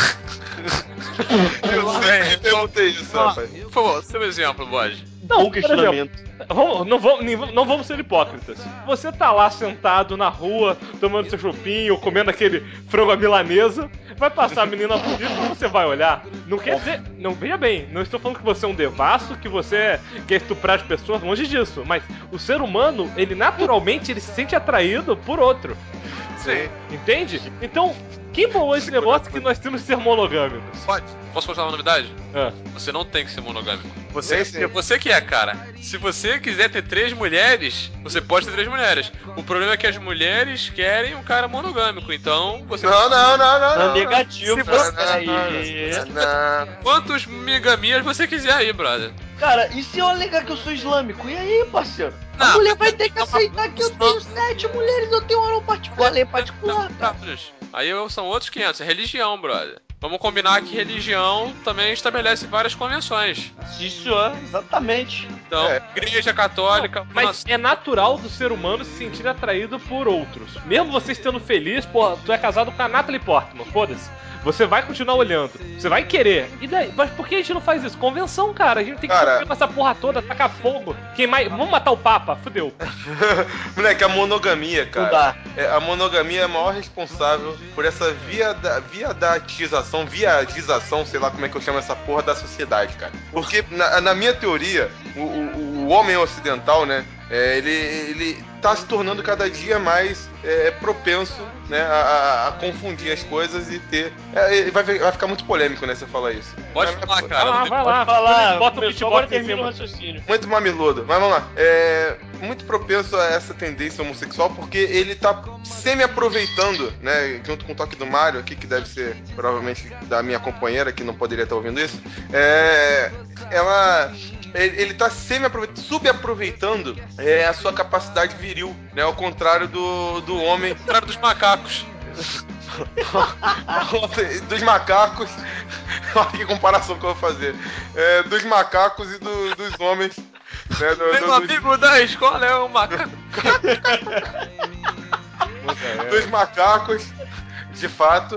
Eu perguntei isso, rapaz. Por favor, seu exemplo, Bode. Bom questionamento. Não vamos ser hipócritas. Você tá lá sentado na rua, tomando seu chupinho, comendo aquele frango à milanesa, vai passar a menina bonita e você vai olhar. Não quer dizer... Não, veja bem, não estou falando que você é um devasso, que você quer estuprar as pessoas, longe disso. Mas o ser humano, ele naturalmente, ele se sente atraído por outro. Sim. Entende? Então... Quem bolou esse negócio que nós temos que ser monogâmicos? Pode. Posso contar uma novidade? Ah. Você não tem que ser monogâmico. Sim. Você que é, cara. Se você quiser ter 3 mulheres, você pode ter 3 mulheres. O problema é que as mulheres querem um cara monogâmico, então você... Não. Negativo, Se você- Não. Quantos migamias você quiser aí, brother? Cara, e se eu alegar que eu sou islâmico? E aí, parceiro? A Não, mulher vai ter que não, aceitar que eu tenho 7 mulheres, eu tenho uma particular, lei particular, cara. Aí são outros 500, é religião, brother. Vamos combinar que religião também estabelece várias convenções. Isso, exatamente. Então, igreja católica... Mas é natural do ser humano se sentir atraído por outros. Mesmo você estando feliz, pô, tu é casado com a Natalie Portman, foda-se. Você vai continuar olhando, você vai querer. E daí? Mas por que a gente não faz isso? Convenção, cara. A gente tem que sofrer com essa porra toda, tacar fogo, queimar. Vamos matar o Papa, fudeu. Moleque, a monogamia, cara. Não dá. A monogamia é a maior responsável por essa viadização, sei lá como é que eu chamo essa porra da sociedade, cara. Porque, na minha teoria, o homem ocidental, né, ele tá se tornando cada dia mais propenso, né, a confundir as coisas e ter... vai ficar muito polêmico, né, você falar isso. Pode falar, cara. Vai lá. Falar, Bota o começou, agora beatbox em termina o cima. raciocínio. Muito mamiludo, mas vamos lá. Muito propenso a essa tendência homossexual porque ele tá semi-aproveitando, né, junto com o toque do Mario aqui, que deve ser provavelmente da minha companheira, que não poderia estar ouvindo isso, ele tá subaproveitando a sua capacidade viril, né, ao contrário do homem, Ao contrário dos macacos. dos macacos. Olha que comparação que eu vou fazer. Dos macacos e dos homens. Né, Meu amigo da escola é um macaco. dos macacos, de fato,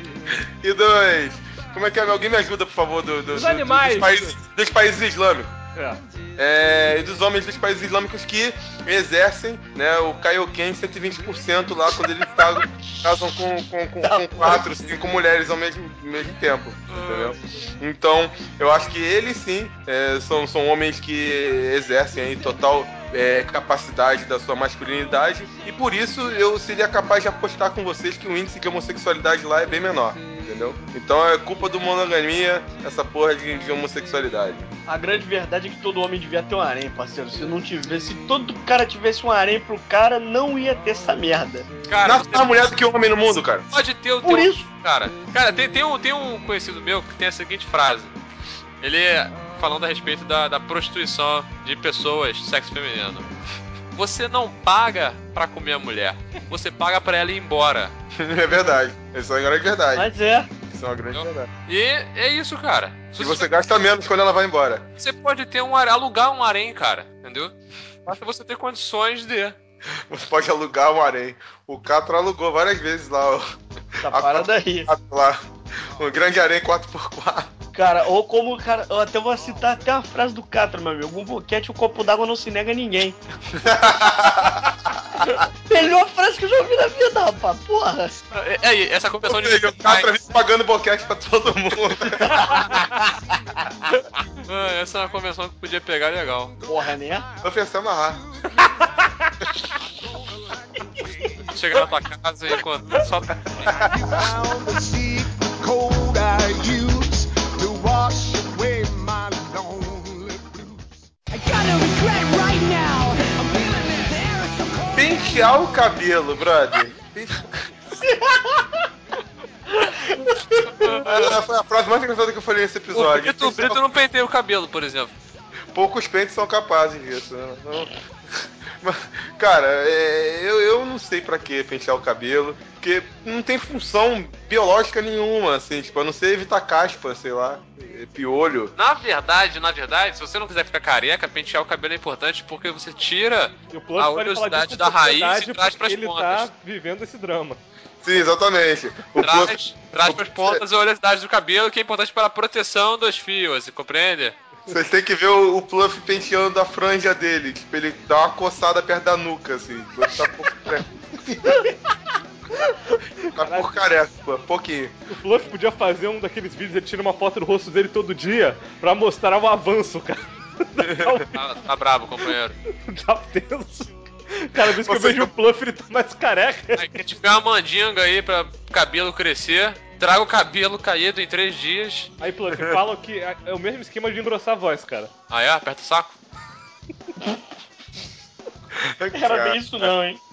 e dos... Como é que é? Alguém me ajuda, por favor, Dos animais. Dos países islâmicos. E dos homens dos países islâmicos que exercem, né, o Kaioken 120% lá quando eles casam com 4, 5 mulheres ao mesmo tempo, entendeu? Então, eu acho que eles sim são homens que exercem aí total capacidade da sua masculinidade, e por isso eu seria capaz de apostar com vocês que o índice de homossexualidade lá é bem menor, entendeu? Então é culpa do monogamia essa porra de homossexualidade. A grande verdade é que todo homem devia ter um harém, parceiro. Se todo cara tivesse um harém pro cara, não ia ter essa merda. Cara, Nasce mais mulher do que homem no mundo, cara. Pode ter o Por teu... isso. Cara, tem um conhecido meu que tem a seguinte frase. Ele falando a respeito da prostituição de pessoas sexo feminino. Você não paga pra comer a mulher, você paga pra ela ir embora. É verdade. Isso é uma grande verdade. Mas é. Isso é uma grande verdade. E é isso, cara. E você gasta menos quando ela vai embora. Você pode ter alugar um harém, cara, entendeu? Basta você ter condições de... Você pode alugar um harém. O Catra alugou várias vezes lá. Tá parada aí. Lá. Um grande harém 4x4. Cara, ou como, cara, eu até vou citar até uma frase do Catra, meu amigo. Um boquete, um copo d'água não se nega a ninguém. Melhor frase que eu já ouvi na vida, rapaz, porra. Essa competição de... O Catra pagando boquete pra todo mundo. Essa é uma convenção que podia pegar legal. Porra, né? Tô pensando amarrar. Chegar na tua casa e encontrar só... Pentear o cabelo, brother. Essa foi a frase mais engraçada que eu falei nesse episódio. Porque tu Brito não penteia o cabelo, por exemplo. Poucos pentes são capazes disso. Mas, cara, eu não sei pra que pentear o cabelo, porque não tem função biológica nenhuma, assim, tipo, a não ser evitar caspa, sei lá, piolho. Na verdade, se você não quiser ficar careca, pentear o cabelo é importante porque você tira a oleosidade da raiz e traz pras pontas. Ele tá vivendo esse drama. Sim, exatamente. Traz pras pontas a oleosidade do cabelo, que é importante para a proteção dos fios, você compreende? Vocês têm que ver o Pluff penteando a franja dele, tipo, ele dá uma coçada perto da nuca, assim. Tá por careca, pô, pouquinho. O Fluff podia fazer um daqueles vídeos, ele tira uma foto do rosto dele todo dia pra mostrar o avanço, cara. Tá bravo, companheiro. Tá tenso. Cada vez que eu vejo o Pluff, ele tá mais careca. Aí, quem tiver uma mandinga aí pra cabelo crescer, traga o cabelo caído em 3 dias. Aí, Pluff, falam que é o mesmo esquema de engrossar a voz, cara. Ah, é? Aperta o saco. Era bem isso não, hein?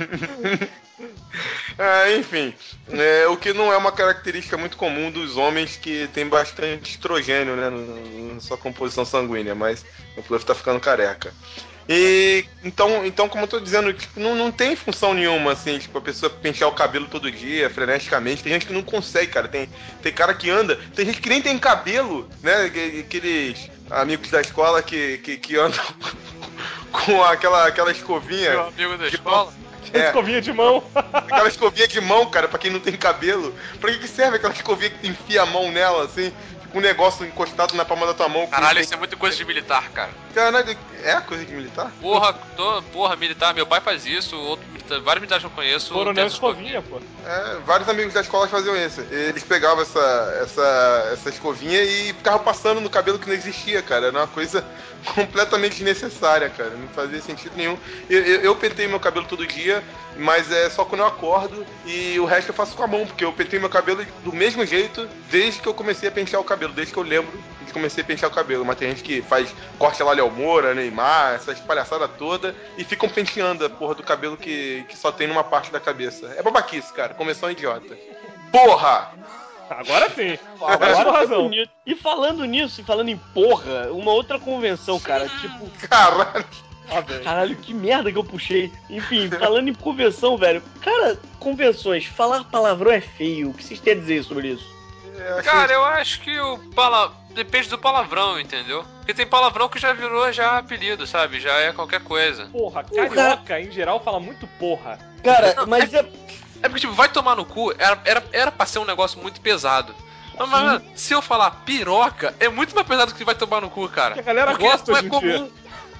Enfim, o que não é uma característica muito comum dos homens que tem bastante estrogênio, né, na sua composição sanguínea, mas o Fluff tá ficando careca. E então, como eu tô dizendo, tipo, não tem função nenhuma, assim, tipo, a pessoa pentear o cabelo todo dia, freneticamente. Tem gente que não consegue, cara. Tem cara que anda, tem gente que nem tem cabelo, né? Aqueles amigos da escola que andam com aquela escovinha. Meu amigo da escola? Escovinha de mão. Aquela escovinha de mão, cara, pra quem não tem cabelo. Pra que serve aquela escovinha que tu enfia a mão nela, assim? Um negócio encostado na palma da tua mão. Caralho, isso é muito coisa de militar, cara. Caralho, é coisa de militar? Porra, militar. Meu pai faz isso, vários militares que eu conheço. Coronel Escovinha, pô. Vários amigos da escola faziam isso. Eles pegavam essa escovinha e ficavam passando no cabelo que não existia, cara. Era uma coisa completamente desnecessária, cara. Não fazia sentido nenhum. Eu penteio meu cabelo todo dia, mas é só quando eu acordo, e o resto eu faço com a mão, porque eu penteio meu cabelo do mesmo jeito desde que eu comecei a pentear o cabelo, desde que eu lembro de comecei a pentear o cabelo. Mas tem gente que faz corte lá Léo Moura, Neymar, essas palhaçadas todas, e ficam penteando a porra do cabelo que só tem numa parte da cabeça. É babaquice, cara. Convenção idiota. Porra! Agora sim. Agora tem razão. E falando nisso, e falando em porra, uma outra convenção, cara, tipo... Caralho! Caralho, que merda que eu puxei. Enfim, falando em convenção, velho. Cara, convenções, falar palavrão é feio. O que vocês têm a dizer sobre isso? Cara, eu acho que depende do palavrão, entendeu? Porque tem palavrão que já virou apelido, sabe? Já é qualquer coisa. Porra, carioca em geral fala muito porra. Cara, mas é porque, tipo, vai tomar no cu, era pra ser um negócio muito pesado. Mas, se eu falar piroca, é muito mais pesado do que vai tomar no cu, cara. A galera Porque gosta não hoje é em comum.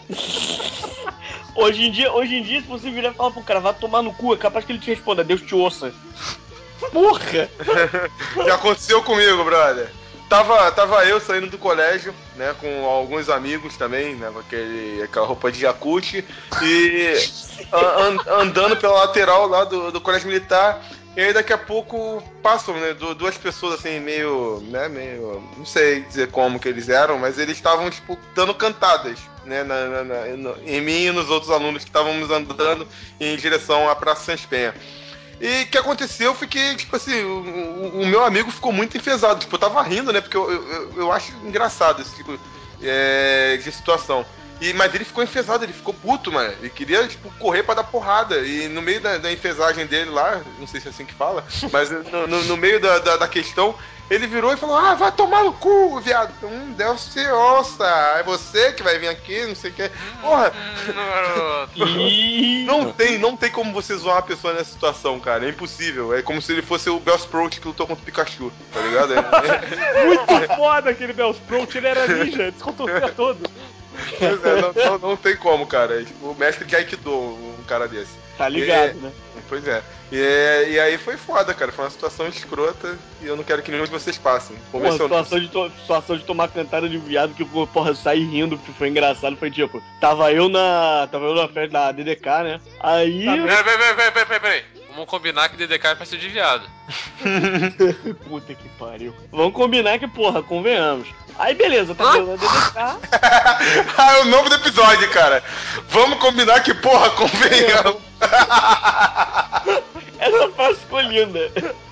Hoje em dia, se você virar e falar pro cara, vai tomar no cu, é capaz que ele te responda, Deus te ouça. Porra! Já aconteceu comigo, brother. Tava eu saindo do colégio, né, com alguns amigos também, né, com aquela roupa de Yakult, e andando pela lateral lá do colégio militar, e aí daqui a pouco passam, né, duas pessoas assim, meio, não sei dizer como que eles eram, mas eles estavam, tipo, dando cantadas, né, em mim e nos outros alunos que estávamos andando em direção à Praça Sans Penha. E o que aconteceu, eu fiquei, tipo assim, o meu amigo ficou muito enfesado. Tipo, eu tava rindo, né? Porque eu acho engraçado esse tipo de situação. Mas ele ficou enfesado, ele ficou puto, mano. Ele queria, tipo, correr pra dar porrada. E no meio da enfesagem dele lá, não sei se é assim que fala, mas no meio da questão, ele virou e falou: ah, vai tomar no cu, viado. Deus te ouça. É você que vai vir aqui, não sei o que. Porra. Não tem como você zoar uma pessoa nessa situação, cara. É impossível. É como se ele fosse o Bellsprout que lutou contra o Pikachu, tá ligado? Muito foda aquele Bellsprout, ele era ninja, descontorcia todo. Pois é, não tem como, cara. É, tipo, o mestre de Aikido, um cara desse. Tá ligado, né? Pois é. E aí foi foda, cara. Foi uma situação escrota e eu não quero que nenhum de vocês passem. Porra, situação de tomar cantada de viado que, porra, eu saí rindo porque foi engraçado. Foi tipo, tava eu na festa da DDK, né? Aí. Peraí. Vamos combinar que DDK é festa de viado. Puta que pariu. Vamos combinar que, porra, convenhamos. Aí beleza, tá vendo a DDK. Ah, é o nome do episódio, cara. Vamos combinar que, porra, convenhamos. Essa frase ficou linda.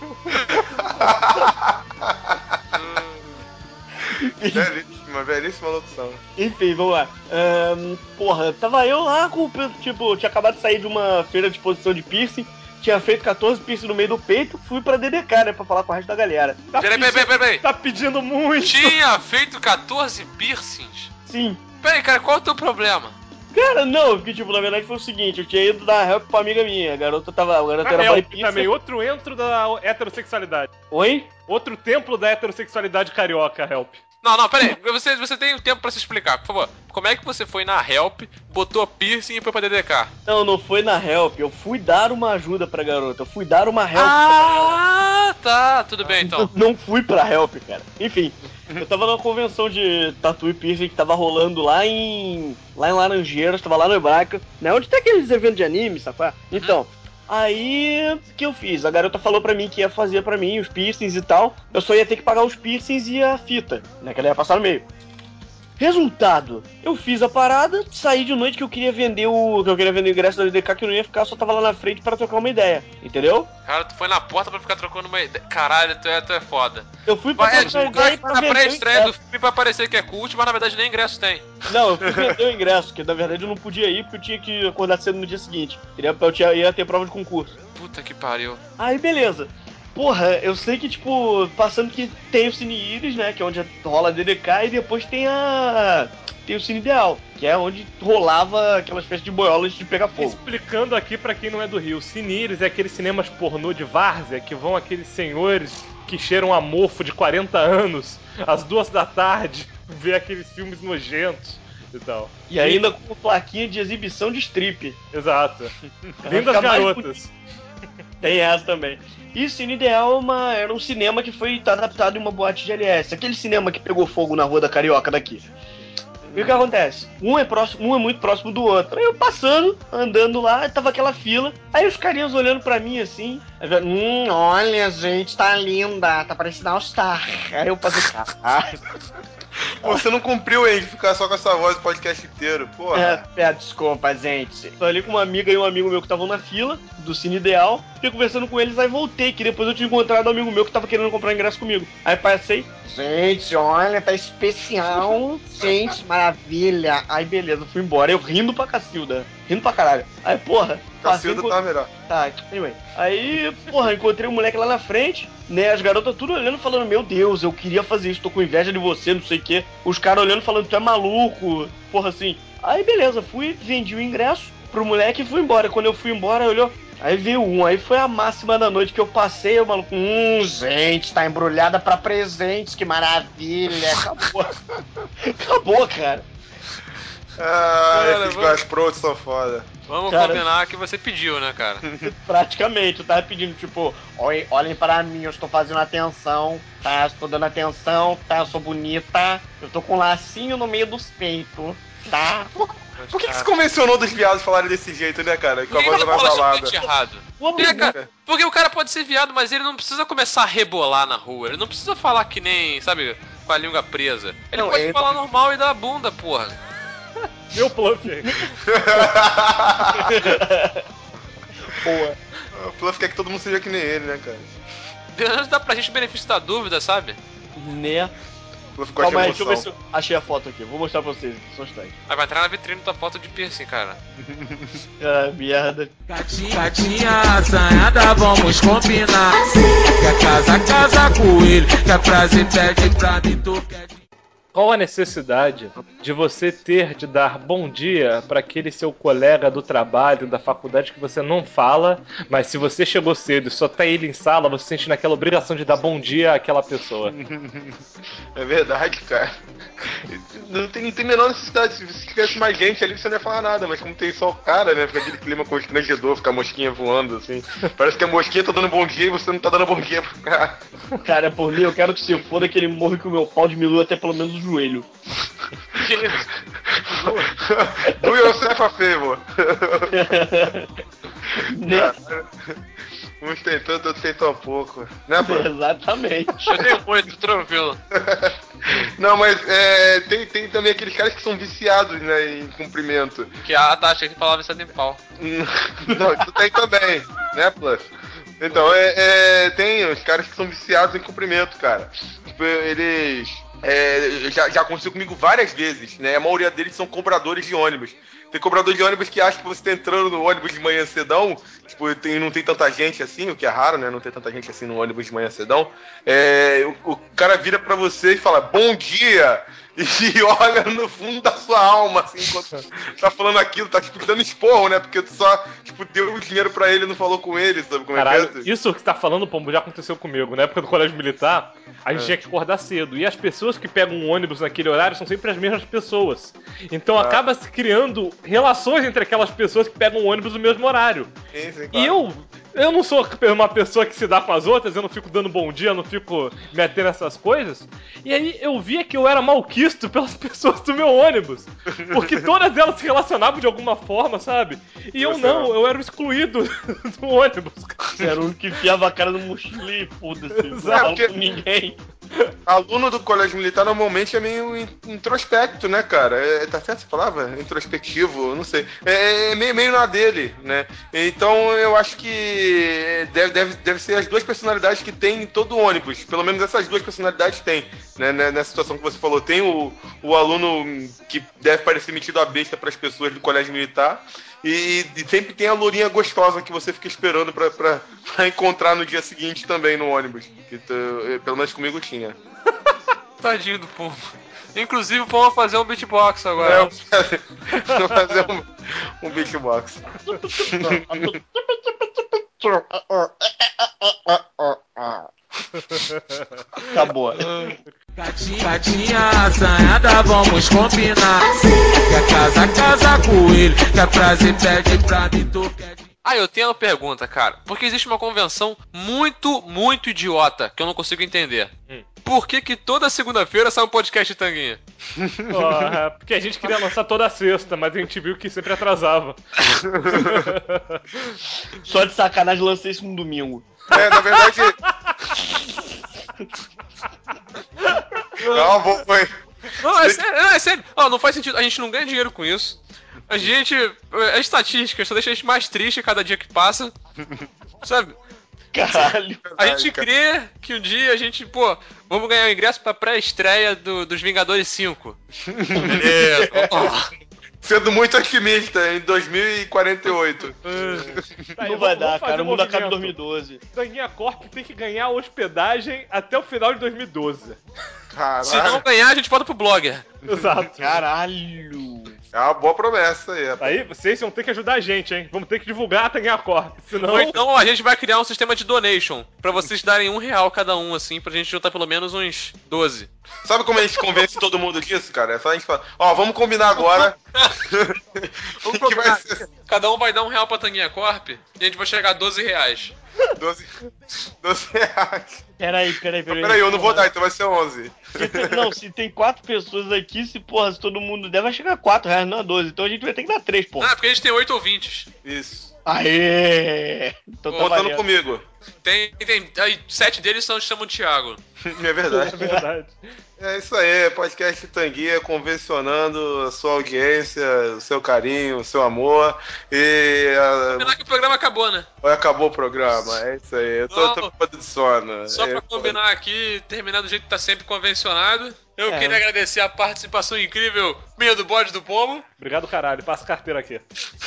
Belíssima locução. Enfim, vamos lá. Porra, tava eu lá com, tipo, tinha acabado de sair de uma feira de exposição de piercing. Tinha feito 14 piercing no meio do peito, fui pra DDK, né, pra falar com o resto da galera. Peraí. Tá pedindo muito. Tinha feito 14 piercings? Sim. Peraí, cara, qual é o teu problema? Cara, não, porque, tipo, na verdade foi o seguinte, eu tinha ido dar help pra amiga minha, a garota era help também, outro entro da heterossexualidade. Oi? Outro templo da heterossexualidade carioca, help. Não, peraí, você tem um tempo pra se explicar, por favor. Como é que você foi na Help, botou piercing e foi pra DDK? Não foi na Help, eu fui dar uma ajuda pra garota, eu fui dar uma Help pra ela. Tá, tudo bem então. Não fui pra Help, cara. Enfim, eu tava numa convenção de tatu e piercing que tava rolando lá em Laranjeiras, tava lá no Hebraica, né, onde tem aqueles eventos de anime, sacou? Então... Aí, o que eu fiz? A garota falou pra mim que ia fazer pra mim os piercings e tal. Eu só ia ter que pagar os piercings e a fita, né? Que ela ia passar no meio. Resultado, eu fiz a parada, saí de noite que eu queria vender o ingresso da DDK, que eu não ia ficar, só tava lá na frente pra trocar uma ideia, entendeu? Cara, tu foi na porta pra ficar trocando uma ideia. Caralho, tu é foda. Eu fui pra trocar uma ideia na pré-estreia do filme pra parecer que é cult, mas na verdade nem ingresso tem. Não, eu fui vender o ingresso, que na verdade eu não podia ir porque eu tinha que acordar cedo no dia seguinte. Eu ia ter prova de concurso. Puta que pariu. Aí beleza. Porra, eu sei que, tipo, passando que tem o Cine Iris, né, que é onde rola a DDK, e depois tem o Cine Ideal, que é onde rolava aquelas festas de boiolas de pegar fogo. Explicando aqui pra quem não é do Rio, Cine Iris é aqueles cinemas pornô de várzea, que vão aqueles senhores que cheiram a mofo de 40 anos, às 2 da tarde, ver aqueles filmes nojentos e tal. E ainda com plaquinha de exibição de strip. Exato. Lindas garotas. Tem essa também. E o Cine Ideal era um cinema que foi adaptado em uma boate de LS. Aquele cinema que pegou fogo na Rua da Carioca daqui. E o que acontece? Um é muito próximo do outro. Aí eu passando, andando lá, tava aquela fila. Aí os carinhas olhando pra mim assim. Aí, olha, gente, tá linda. Tá parecendo All Star. Aí eu passei. Você não cumpriu, hein, de ficar só com essa voz do podcast inteiro, porra. Desculpa, gente. Tô ali com uma amiga e um amigo meu que estavam na fila do Cine Ideal. Fiquei conversando com eles, aí voltei, que depois eu tinha encontrado um amigo meu que tava querendo comprar ingresso comigo. Aí passei. Gente, olha, tá especial. Gente, maravilha. Aí beleza, fui embora. Eu rindo pra Cacilda. Rindo pra caralho. Aí, porra. Cacilda tá melhor. Tá, anyway. Aí, porra, encontrei um moleque lá na frente, né? As garotas tudo olhando, falando, meu Deus, eu queria fazer isso, tô com inveja de você, não sei o quê. Os caras olhando, falando, tu é maluco, porra assim. Aí, beleza, fui, vendi o ingresso pro moleque e fui embora. Quando eu fui embora, olhou, Aí veio um, aí foi a máxima da noite que eu passei, o maluco, gente, tá embrulhada pra presentes, que maravilha, acabou. Acabou, cara. Esses Gazprom são foda. Vamos Cara, combinar que você pediu, né, cara? Praticamente, eu tava pedindo, tipo, olhem para mim, eu estou fazendo atenção, tá? Estou dando atenção, tá? Eu sou bonita, eu tô com um lacinho no meio dos peitos, tá? Por que se convencionou dos viados falarem desse jeito, né, cara? Com a Ninguém voz tá falando anasalada. totalmente errado. Porque o cara pode ser viado, mas ele não precisa começar a rebolar na rua. Ele não precisa falar que nem, sabe, com a língua presa. Ele pode falar normal e dar a bunda, porra. Meu Pluff. Boa. O Fluff quer que todo mundo seja que nem ele, né, cara? Pelo menos dá pra gente o benefício da dúvida, sabe? Né? O Fluff gosta Calma de aí, deixa eu ver se emoção. eu achei a foto aqui. Vou mostrar pra vocês aqui, só um instante. Aí vai entrar na vitrine tua foto de piercing, cara. Ah, merda. Gatinha assanhada, vamos combinar. Quer casa com ele. Quer prazer, pede pra mim, tu quer. Qual a necessidade de você ter de dar bom dia para aquele seu colega do trabalho, da faculdade que você não fala, mas se você chegou cedo e só tá ele em sala, você sente naquela obrigação de dar bom dia àquela pessoa? É verdade, cara. Não tem a menor necessidade. Se tivesse mais gente ali, você não ia falar nada, mas como tem só o cara, né? Fica aquele clima constrangedor, fica a mosquinha voando, assim. Parece que a mosquinha tá dando bom dia e você não tá dando bom dia pro cara. Cara, por mim, eu quero que se foda que ele morra e que o meu pau diminua até pelo menos o joelho. Do yourself a favor. Né? Uns tentando, outros tentam um pouco. Né, pô? Exatamente. Eu tenho muito, tranquilo. Não, mas tem também aqueles caras que são viciados, né, em cumprimento. Que a taxa que falava isso é em pau. Não, isso tem também, né, Plus? Então, tem os caras que são viciados em cumprimento, cara. Tipo, eles... já aconteceu comigo várias vezes, né? A maioria deles são cobradores de ônibus. Tem cobrador de ônibus que acha que você tá entrando no ônibus de manhã cedão, tipo, não tem tanta gente assim, o que é raro, né? Não tem tanta gente assim no ônibus de manhã cedão. O cara vira pra você e fala, bom dia! E olha no fundo da sua alma, assim, enquanto tá falando aquilo, tá, tipo, dando esporro, né? Porque tu só, tipo, deu o dinheiro pra ele e não falou com ele, sabe como Caralho, é que é? isso que você tá falando, Pombo, já aconteceu comigo. Na época do colégio militar, a gente tinha que acordar cedo. E as pessoas que pegam um ônibus naquele horário são sempre as mesmas pessoas. Então acaba se criando relações entre aquelas pessoas que pegam o ônibus no mesmo horário. Sim, claro. E eu não sou uma pessoa que se dá com as outras, eu não fico dando bom dia, eu não fico metendo essas coisas. E aí eu via que eu era malquisto pelas pessoas do meu ônibus. Porque todas elas se relacionavam de alguma forma, sabe? E eu não, eu era o excluído do ônibus. Você era o único que enfiava a cara no mochila e foda-se. Não Exato. falo com ninguém. Aluno do colégio militar normalmente é meio introspecto, né, cara? Tá certo essa palavra? Introspectivo, não sei. É meio na dele, né? Então eu acho que deve ser as duas personalidades que tem em todo ônibus. Pelo menos essas duas personalidades tem, né? Nessa situação que você falou. Tem o aluno que deve parecer metido a besta para as pessoas do colégio militar. E sempre tem a lourinha gostosa que você fica esperando pra encontrar no dia seguinte também no ônibus. Que pelo menos comigo tinha. Tadinho do Pombo. Inclusive o Pombo vai fazer um beatbox agora. Vou fazer um beatbox. Acabou. Gatinha assanhada, vamos combinar. Quer casa com ele. Quer prazer, pede pra mim, tu quer. Ah, eu tenho uma pergunta, cara. Porque existe uma convenção muito, muito idiota que eu não consigo entender. Por que toda segunda-feira sai um podcast de Tanguinha? Porra, porque a gente queria lançar toda sexta, mas a gente viu que sempre atrasava. Só de sacanagem lancei isso no domingo. Na verdade. Não, foi. Não, é sério. Não faz sentido. A gente não ganha dinheiro com isso. A gente. É estatística, só deixa a gente mais triste cada dia que passa. Sabe? Caralho. A gente crê que um dia a gente, vamos ganhar o ingresso pra pré-estreia dos Vingadores 5. Beleza. Sendo muito otimista, em 2048. Não vai dar, cara. O mundo acaba em 2012. Tanguinha Corp tem que ganhar hospedagem até o final de 2012. Caralho. Se não ganhar, a gente bota pro blogger. Exato. Caralho. É uma boa promessa aí, rapaz. Aí vocês vão ter que ajudar a gente, hein? Vamos ter que divulgar a Tanguinha Corp. Senão. Ou então a gente vai criar um sistema de donation pra vocês darem R$1 cada um, assim, pra gente juntar pelo menos uns 12. Sabe como a gente convence todo mundo disso, cara? É só a gente falar, ó, vamos combinar agora. Que vai ser... Cada um vai dar R$1 pra Tanguinha Corp e a gente vai chegar a R$12. 12 reais. Peraí. Peraí, eu não vou dar, então vai ser 11. Se tem 4 pessoas aqui, se todo mundo der, vai chegar a R$4, não a 12. Então a gente vai ter que dar 3, porra. Ah, porque a gente tem 8 ouvintes. Isso. Aê! Então tá Contando valendo. comigo. Tem aí 7 deles chamam de Thiago. É verdade. É verdade. É isso aí, podcast Tanguinha, convencionando a sua audiência, o seu carinho, o seu amor. E. Pena que o programa acabou, né? Acabou o programa, é isso aí. Eu tô com medo de sono. Só pra combinar aqui, terminar do jeito que tá sempre convencionado. Eu queria agradecer a participação incrível minha do Bode do Pombo. Obrigado, caralho. Passa a carteira aqui.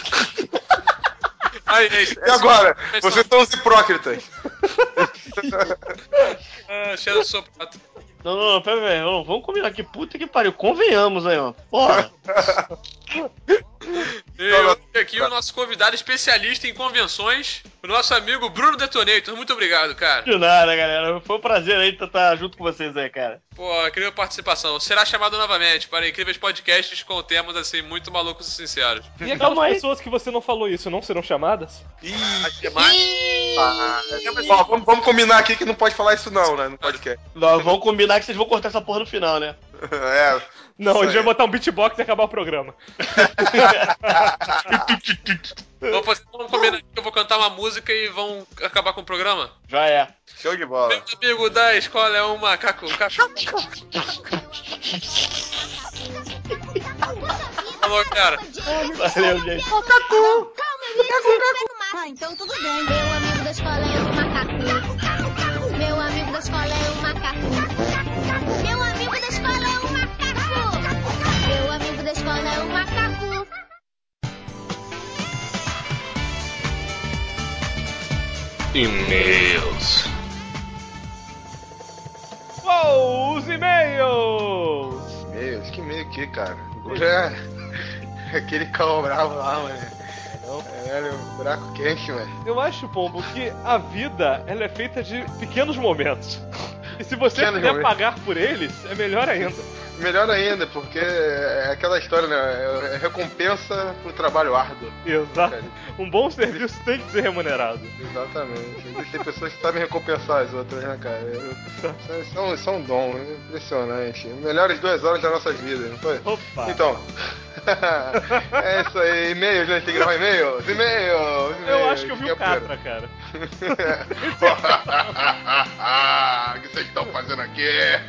Aí, E agora? Vocês são os hipócritas. Cheiro do soprato. Não, pera, vamos combinar aqui. Puta que pariu. Convenhamos aí, ó. Porra. Eu tenho aqui o nosso convidado especialista em convenções, o nosso amigo Bruno Detonator. Muito obrigado, cara. De nada, galera. Foi um prazer aí estar junto com vocês aí, cara. Pô, incrível participação. Será chamado novamente para incríveis podcasts com temas assim, muito malucos e sinceros. E aquelas pessoas que você não falou isso, não serão chamadas? Ó, vamos combinar aqui que não pode falar isso não, né? No podcast. Nós vamos combinar que vocês vão cortar essa porra no final, né? Não, a gente vai botar um beatbox e acabar o programa. Vamos combinar que eu vou cantar uma música e vão acabar com o programa? Já é. Show de bola. Meu amigo da escola é um macaco. Falou, cara. Valeu, gente. Calma, então tudo bem. Meu amigo da escola é um macaco. Meu amigo da escola é um macaco. Meu amigo da escola é um macaco. Meu amigo da escola é um macaco. E-mails. Uou, os e-mails! E-mails? Que e-mail que, cara? Aquele cão bravo lá, mano. Caralho, buraco quente, mano. Eu acho, Pombo, que a vida ela é feita de pequenos momentos. E se você puder pagar por eles, é melhor ainda. Melhor ainda, porque é aquela história, né? É recompensa pro trabalho árduo. Exato. Um bom serviço tem que ser remunerado. Exatamente. Existem pessoas que sabem recompensar as outras, né, cara? Isso é um dom, impressionante. Melhores 2 horas das nossas vidas, não foi? Opa! Então, é isso aí. E-mails, né? Tem que gravar e-mails? E-mails! Eu acho que eu vi o Catra, cara. O que vocês estão fazendo aqui?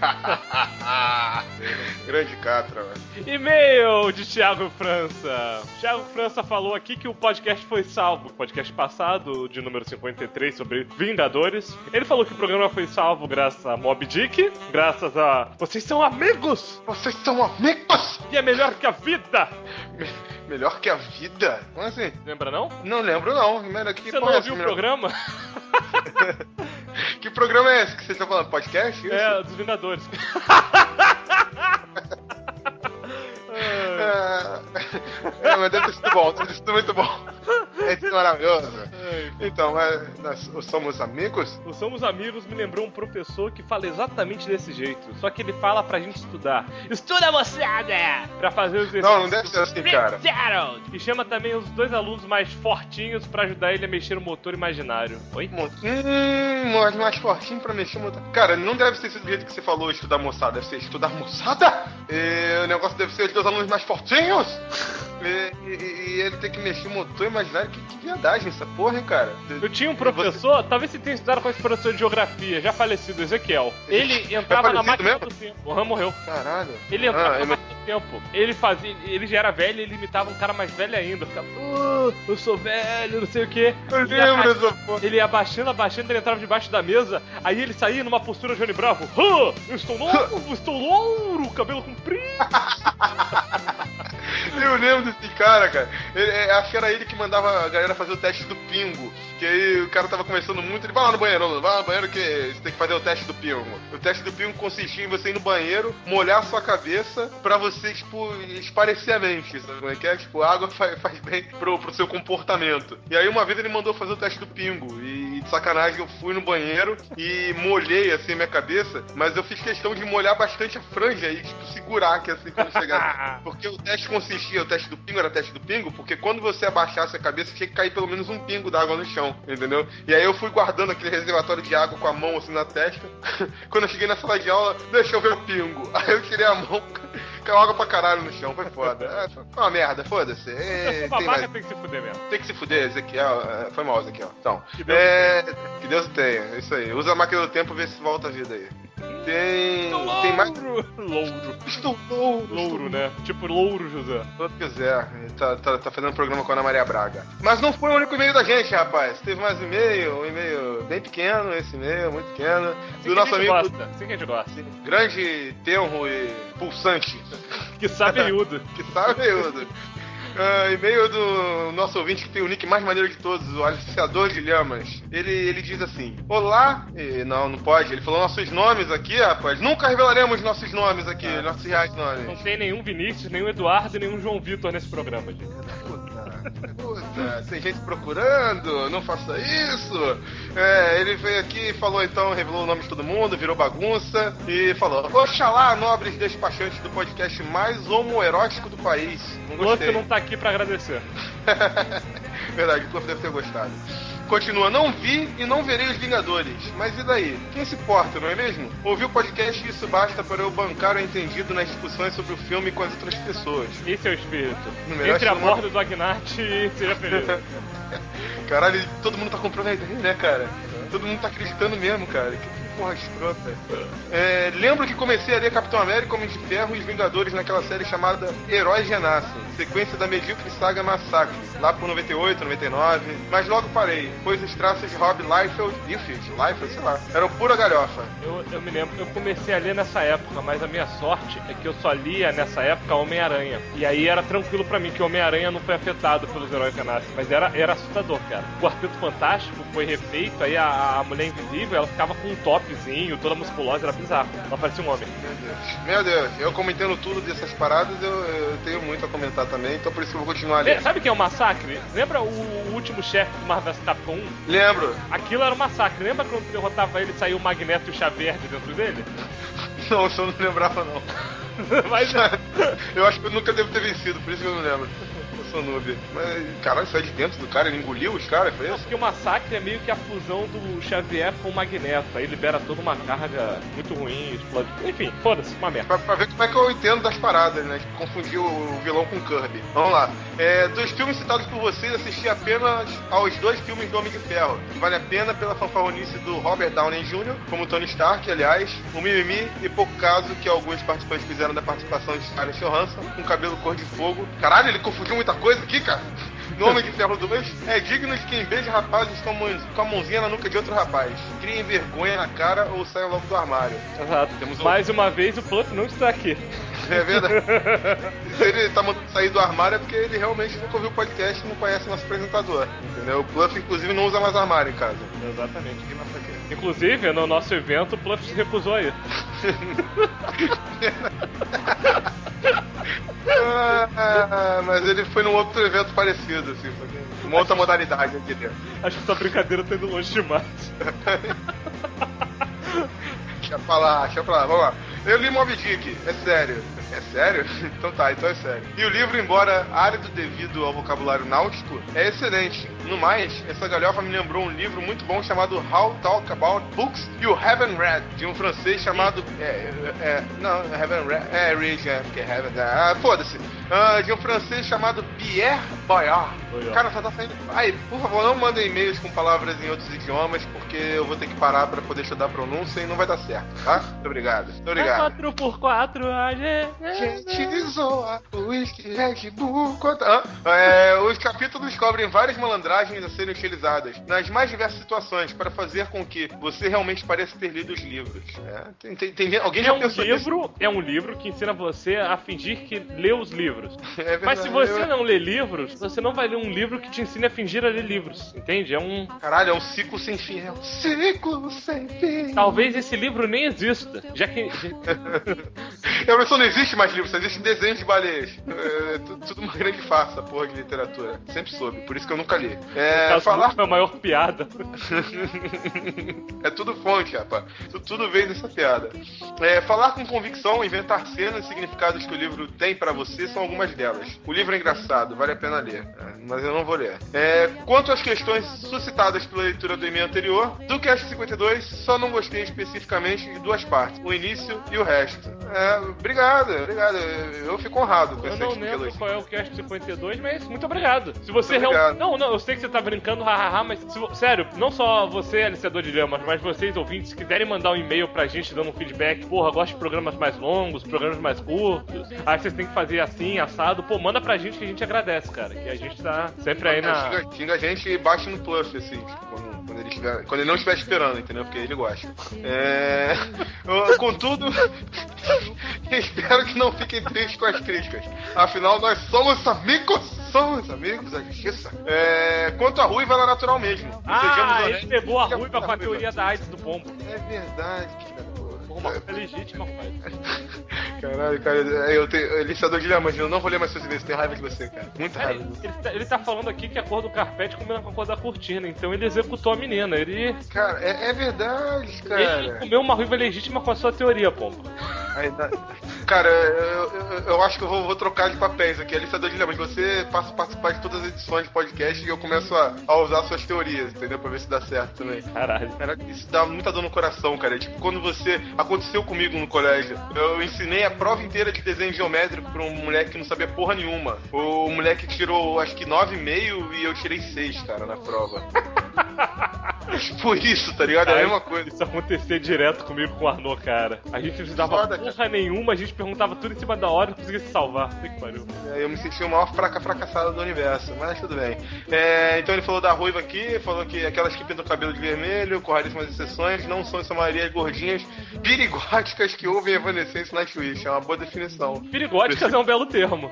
Grande Catra, velho. E-mail de Thiago França. Thiago França falou aqui que o podcast foi salvo. O podcast passado, de número 53, sobre Vingadores. Ele falou que o programa foi salvo graças a Moby Dick, graças a... Vocês são amigos! Vocês são amigos! E é melhor que a vida! Melhor que a vida? Como assim? Lembra não? Não lembro, não. Você não ouviu o programa? Que programa é esse que vocês estão falando? Podcast? Isso? É, dos Vingadores. Mas deve ter sido bom, deve ter sido muito bom. É maravilhoso. Então, nós somos amigos? O Somos Amigos me lembrou um professor que fala exatamente desse jeito. Só que ele fala pra gente estudar. Estuda, moçada! Pra fazer os exercícios. Não deve ser assim, cara. E chama também os 2 alunos mais fortinhos pra ajudar ele a mexer no motor imaginário. Oi? Mais fortinho pra mexer no motor. Cara, não deve ser do jeito que você falou, estudar moçada. Deve ser estudar moçada? O negócio deve ser os 2 alunos mais fortinhos? E ele tem que mexer no motor imaginário. Que viadagem essa porra, hein, cara? Eu tinha um professor, talvez você tenha estudado com esse professor de geografia, já falecido, Ezequiel. Ele entrava na máquina do tempo. O Ram morreu. Caralho. Ele entrava na máquina do tempo. Ele já era velho, ele imitava um cara mais velho ainda. Ficava, eu sou velho, não sei o quê. Eu lembro dessa porra. Ele ia abaixando, ele entrava debaixo da mesa, aí ele saía numa postura Johnny Bravo. Eu estou novo, estou louro, cabelo comprido. Eu lembro desse E cara, acho que era ele que mandava a galera fazer o teste do pingo. Que aí o cara tava conversando muito, ele vai lá no banheiro, que você tem que fazer o teste do pingo. O teste do pingo consistia em você ir no banheiro, molhar a sua cabeça pra você, tipo, esparecer a mente, sabe como é que é? Tipo, a água faz bem pro seu comportamento. E aí uma vez ele mandou fazer o teste do pingo e de sacanagem eu fui no banheiro e molhei assim a minha cabeça, mas eu fiz questão de molhar bastante a franja e, tipo, segurar que assim quando chegar. Porque o teste do pingo era teste do pingo, porque quando você abaixasse a cabeça tinha que cair pelo menos um pingo d'água no chão, entendeu? E aí eu fui guardando aquele reservatório de água com a mão assim na testa. Quando eu cheguei na sala de aula, deixa eu ver o pingo. Aí eu tirei a mão, caiu água pra caralho no chão, foi foda. Foi uma merda, foda-se. Babaca tem que se fuder mesmo. Tem que se fuder, Ezequiel. Foi mal, Ezequiel. Então, que Deus tenha, isso aí. Usa a máquina do tempo e vê se volta a vida aí. Tem mais. Estou louro. Louro, né? Tipo louro, José. Quando quiser. Tá fazendo um programa com a Ana Maria Braga. Mas não foi o único e-mail da gente, rapaz. Teve mais um e-mail bem pequeno, esse e-mail, muito pequeno. Do nosso amigo. Sim que a gente gosta. Grande, tenro e pulsante. Que sabeiudo. E-mail do nosso ouvinte que tem o nick mais maneiro de todos, o Aliciador de Lhamas. Ele diz assim: olá, não pode, ele falou nossos nomes aqui, rapaz. Nunca revelaremos nossos nomes aqui, nossos reais nomes. Não tem nenhum Vinícius, nenhum Eduardo e nenhum João Vitor nesse programa, gente. Puta, tem gente procurando, não faça isso. Ele veio aqui e falou então, revelou o nome de todo mundo, virou bagunça e falou: oxalá, nobres despachantes do podcast mais homoerótico do país. Não gostei. Você não tá aqui pra agradecer. Verdade, o Fluff deve ter gostado. Continua, não vi e não verei os Vingadores. Mas e daí? Quem se importa, não é mesmo? Ouvi o podcast e isso basta para eu bancar o entendido nas discussões sobre o filme com as outras pessoas. Esse é o espírito. Entre a borda do Agnat e seja feliz. Caralho, todo mundo tá comprando a ideia, né, cara? Todo mundo tá acreditando mesmo, cara. Que porra escrota. Lembro que comecei a ler Capitão América, Homem de Ferro e os Vingadores naquela série chamada Heróis Renascem, sequência da medíocre saga Massacre, lá por 98, 99, mas logo parei, pois os traços de Rob Liefeld, sei lá, eram pura galhofa. Eu me lembro, eu comecei a ler nessa época, mas a minha sorte é que eu só lia nessa época Homem-Aranha. E aí era tranquilo pra mim que Homem-Aranha não foi afetado pelos Heróis Renascem, mas era assustador, cara. O Quarteto Fantástico foi refeito, aí a Mulher Invisível, ela ficava com um topzinho, toda musculosa, era bizarro. Ela parecia um homem. Meu Deus, eu comentando tudo dessas paradas, eu tenho muito a comentar também, então por isso que eu vou continuar lendo. Sabe o que é um massacre? Lembra o último chefe do Marvel vs Capcom 1? Lembro. Aquilo era um massacre. Lembra quando derrotava ele e saiu o Magneto e o Xavier de dentro dele? Não, isso eu não lembrava não. Mas eu acho que eu nunca devo ter vencido, por isso que eu não lembro. Eu sou noob. Mas, caralho, saiu de dentro do cara, ele engoliu os caras, foi isso? Porque o massacre é meio que a fusão do Xavier com o Magneto. Aí libera toda uma carga muito ruim, explode. Enfim, foda-se, uma merda. Pra ver como é que eu entendo das paradas, né? Confundir o vilão com o Kirby. Vamos lá. Dos filmes citados por vocês, assisti apenas aos 2 filmes do Homem de Ferro. Vale a pena pela fanfarronice do Robert Downey Jr., como Tony Stark, aliás, o mimimi e pouco caso que alguns participantes fizeram da participação de Scarlett Johansson, com cabelo cor de fogo. Caralho, ele confundiu muita coisa aqui, cara. No Homem de Ferro 2, é digno de quem beija rapazes com a mãozinha na nuca de outro rapaz. Criem vergonha na cara ou saiam logo do armário. Exato. Mais uma vez, o Pluto não está aqui. É verdade. Se ele tá mandando sair do armário é porque ele realmente nunca ouviu o podcast e não conhece nosso apresentador. Entendeu? O Pluff, inclusive, não usa mais armário em casa. Exatamente. Inclusive, no nosso evento, o Pluff se recusou aí. Mas ele foi num outro evento parecido, assim, uma outra modalidade aqui dentro. Acho que essa brincadeira tá indo longe demais. Deixa pra lá, vamos lá. Eu li Moby Dick, é sério. É sério? Então é sério. E o livro, embora árido devido ao vocabulário náutico, é excelente. No mais, essa galhofa me lembrou um livro muito bom chamado How Talk About Books e o Haven't Read, de um francês chamado... Haven't Read, porque Haven't... foda-se. De um francês chamado Pierre Bayard. Cara, só tá saindo... Aí, por favor, não mandem e-mails com palavras em outros idiomas, porque eu vou ter que parar pra poder estudar a pronúncia e não vai dar certo, tá? Muito obrigado. 4x4, AG... gente zoa, o whisky Red Bull os capítulos cobrem várias malandragens a serem utilizadas nas mais diversas situações para fazer com que você realmente pareça ter lido os livros. Alguém já pensou nisso? É um livro que ensina você a fingir que lê os livros. Verdade, mas se você não lê livros, você não vai ler um livro que te ensine a fingir a ler livros. Entende? Caralho, é um ciclo sem fim. É um ciclo sem fim. Talvez esse livro nem exista, já que... Só não existe mais livro, só existe desenhos de baleias. Tudo uma grande farsa, porra, de literatura. Sempre soube, por isso que eu nunca li. Falar foi a maior piada. É tudo fonte, rapaz. Tudo vem dessa piada. Falar com convicção, inventar cenas e significados que o livro tem pra você são algumas delas. O livro é engraçado, vale a pena ler, mas eu não vou ler. Quanto às questões suscitadas pela leitura do e-mail anterior, do Cast 52, só não gostei especificamente de duas partes, o início e o resto. Obrigado. Eu fico honrado com essa Eu não lembro qual é o Cast 52, mas muito obrigado. Se você realmente... Não, eu sei que você tá brincando, hahaha, mas sério, não só você, aliciador de dramas, mas vocês, ouvintes, se quiserem mandar um e-mail pra gente dando um feedback, porra, gosto de programas mais longos, programas mais curtos, aí vocês têm que fazer assim, assado, manda pra gente que a gente agradece, cara, que a gente tá sempre aí na... Xinga a gente e bate no plus, assim, quando ele não estiver esperando, entendeu? Porque ele gosta. Contudo, espero que não fiquem tristes com as críticas. Afinal, nós somos amigos, a justiça. Quanto a Ruiva, ela é natural mesmo. Ele pegou a Ruiva com a teoria da AIDS do pombo. É verdade, cara. Uma coisa legítima, pai. Caralho, cara, eu tenho aliciador de dramas, eu não vou ler mais suas ideias, tenho raiva de você, cara. Muita raiva. Ele tá falando aqui que a cor do carpete combina com a cor da cortina, então ele executou a menina, ele... Cara, é verdade, cara. Ele comeu uma ruiva legítima com a sua teoria, pombo. Cara, eu acho que eu vou trocar de papéis aqui, aliciador de dramas, você passa a participar de todas as edições de podcast e eu começo a usar suas teorias, entendeu? Pra ver se dá certo também. Caralho. Cara, isso dá muita dor no coração, cara. Tipo, quando você... Aconteceu comigo no colégio. Eu ensinei a prova inteira de desenho geométrico pra um moleque que não sabia porra nenhuma. O moleque tirou, acho que 9,5 e eu tirei 6, cara, na prova. Por isso, tá ligado? É a mesma coisa. Isso acontecia direto comigo com o Arnaud, cara. A gente não dava porra nenhuma, a gente perguntava tudo em cima da hora e conseguia se salvar. Que pariu. Eu me senti o maior fracassado do universo, mas tudo bem. Então ele falou da ruiva aqui, falou que aquelas que pintam o cabelo de vermelho, com raríssimas exceções, não são em sua maioria gordinhas, pirigóticas que ouvem evanescência na Twitch. É uma boa definição. Pirigóticas é um belo termo.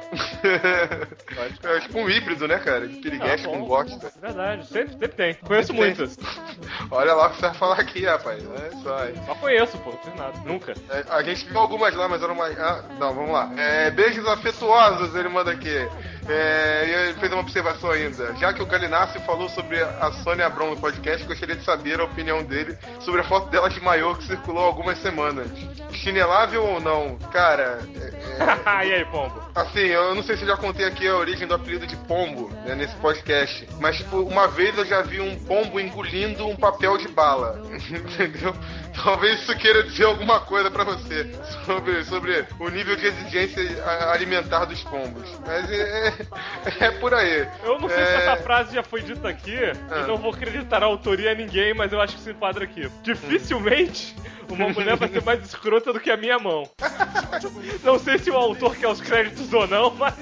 É tipo um híbrido, né, cara? De piriguete com bosta. Verdade, sempre tem. Conheço muitas. Olha lá o que você vai falar aqui, rapaz. Só conheço, pô, não fiz nada, nunca. A gente viu algumas lá, mas eram mais... não, vamos lá. Beijos afetuosos, ele manda aqui. E ele fez uma observação ainda. Já que o Galinácio falou sobre a Sônia Abrão no podcast, gostaria de saber a opinião dele sobre a foto dela de maiô que circulou há algumas semanas. Chinelável ou não? Cara... E aí, pombo? Assim, eu não sei se eu já contei aqui a origem do apelido de pombo, né, nesse podcast. Mas, tipo, uma vez eu já vi um pombo engolindo um papel de bala. Entendeu? Talvez isso queira dizer alguma coisa pra você sobre o nível de exigência alimentar dos pombos. Mas é por aí. Eu não sei se essa frase já foi dita aqui, e não vou acreditar a autoria a ninguém, mas eu acho que se enquadra aqui. Dificilmente uma mulher vai ser mais escrota do que a minha mão. Não sei se o autor quer os créditos ou não, mas...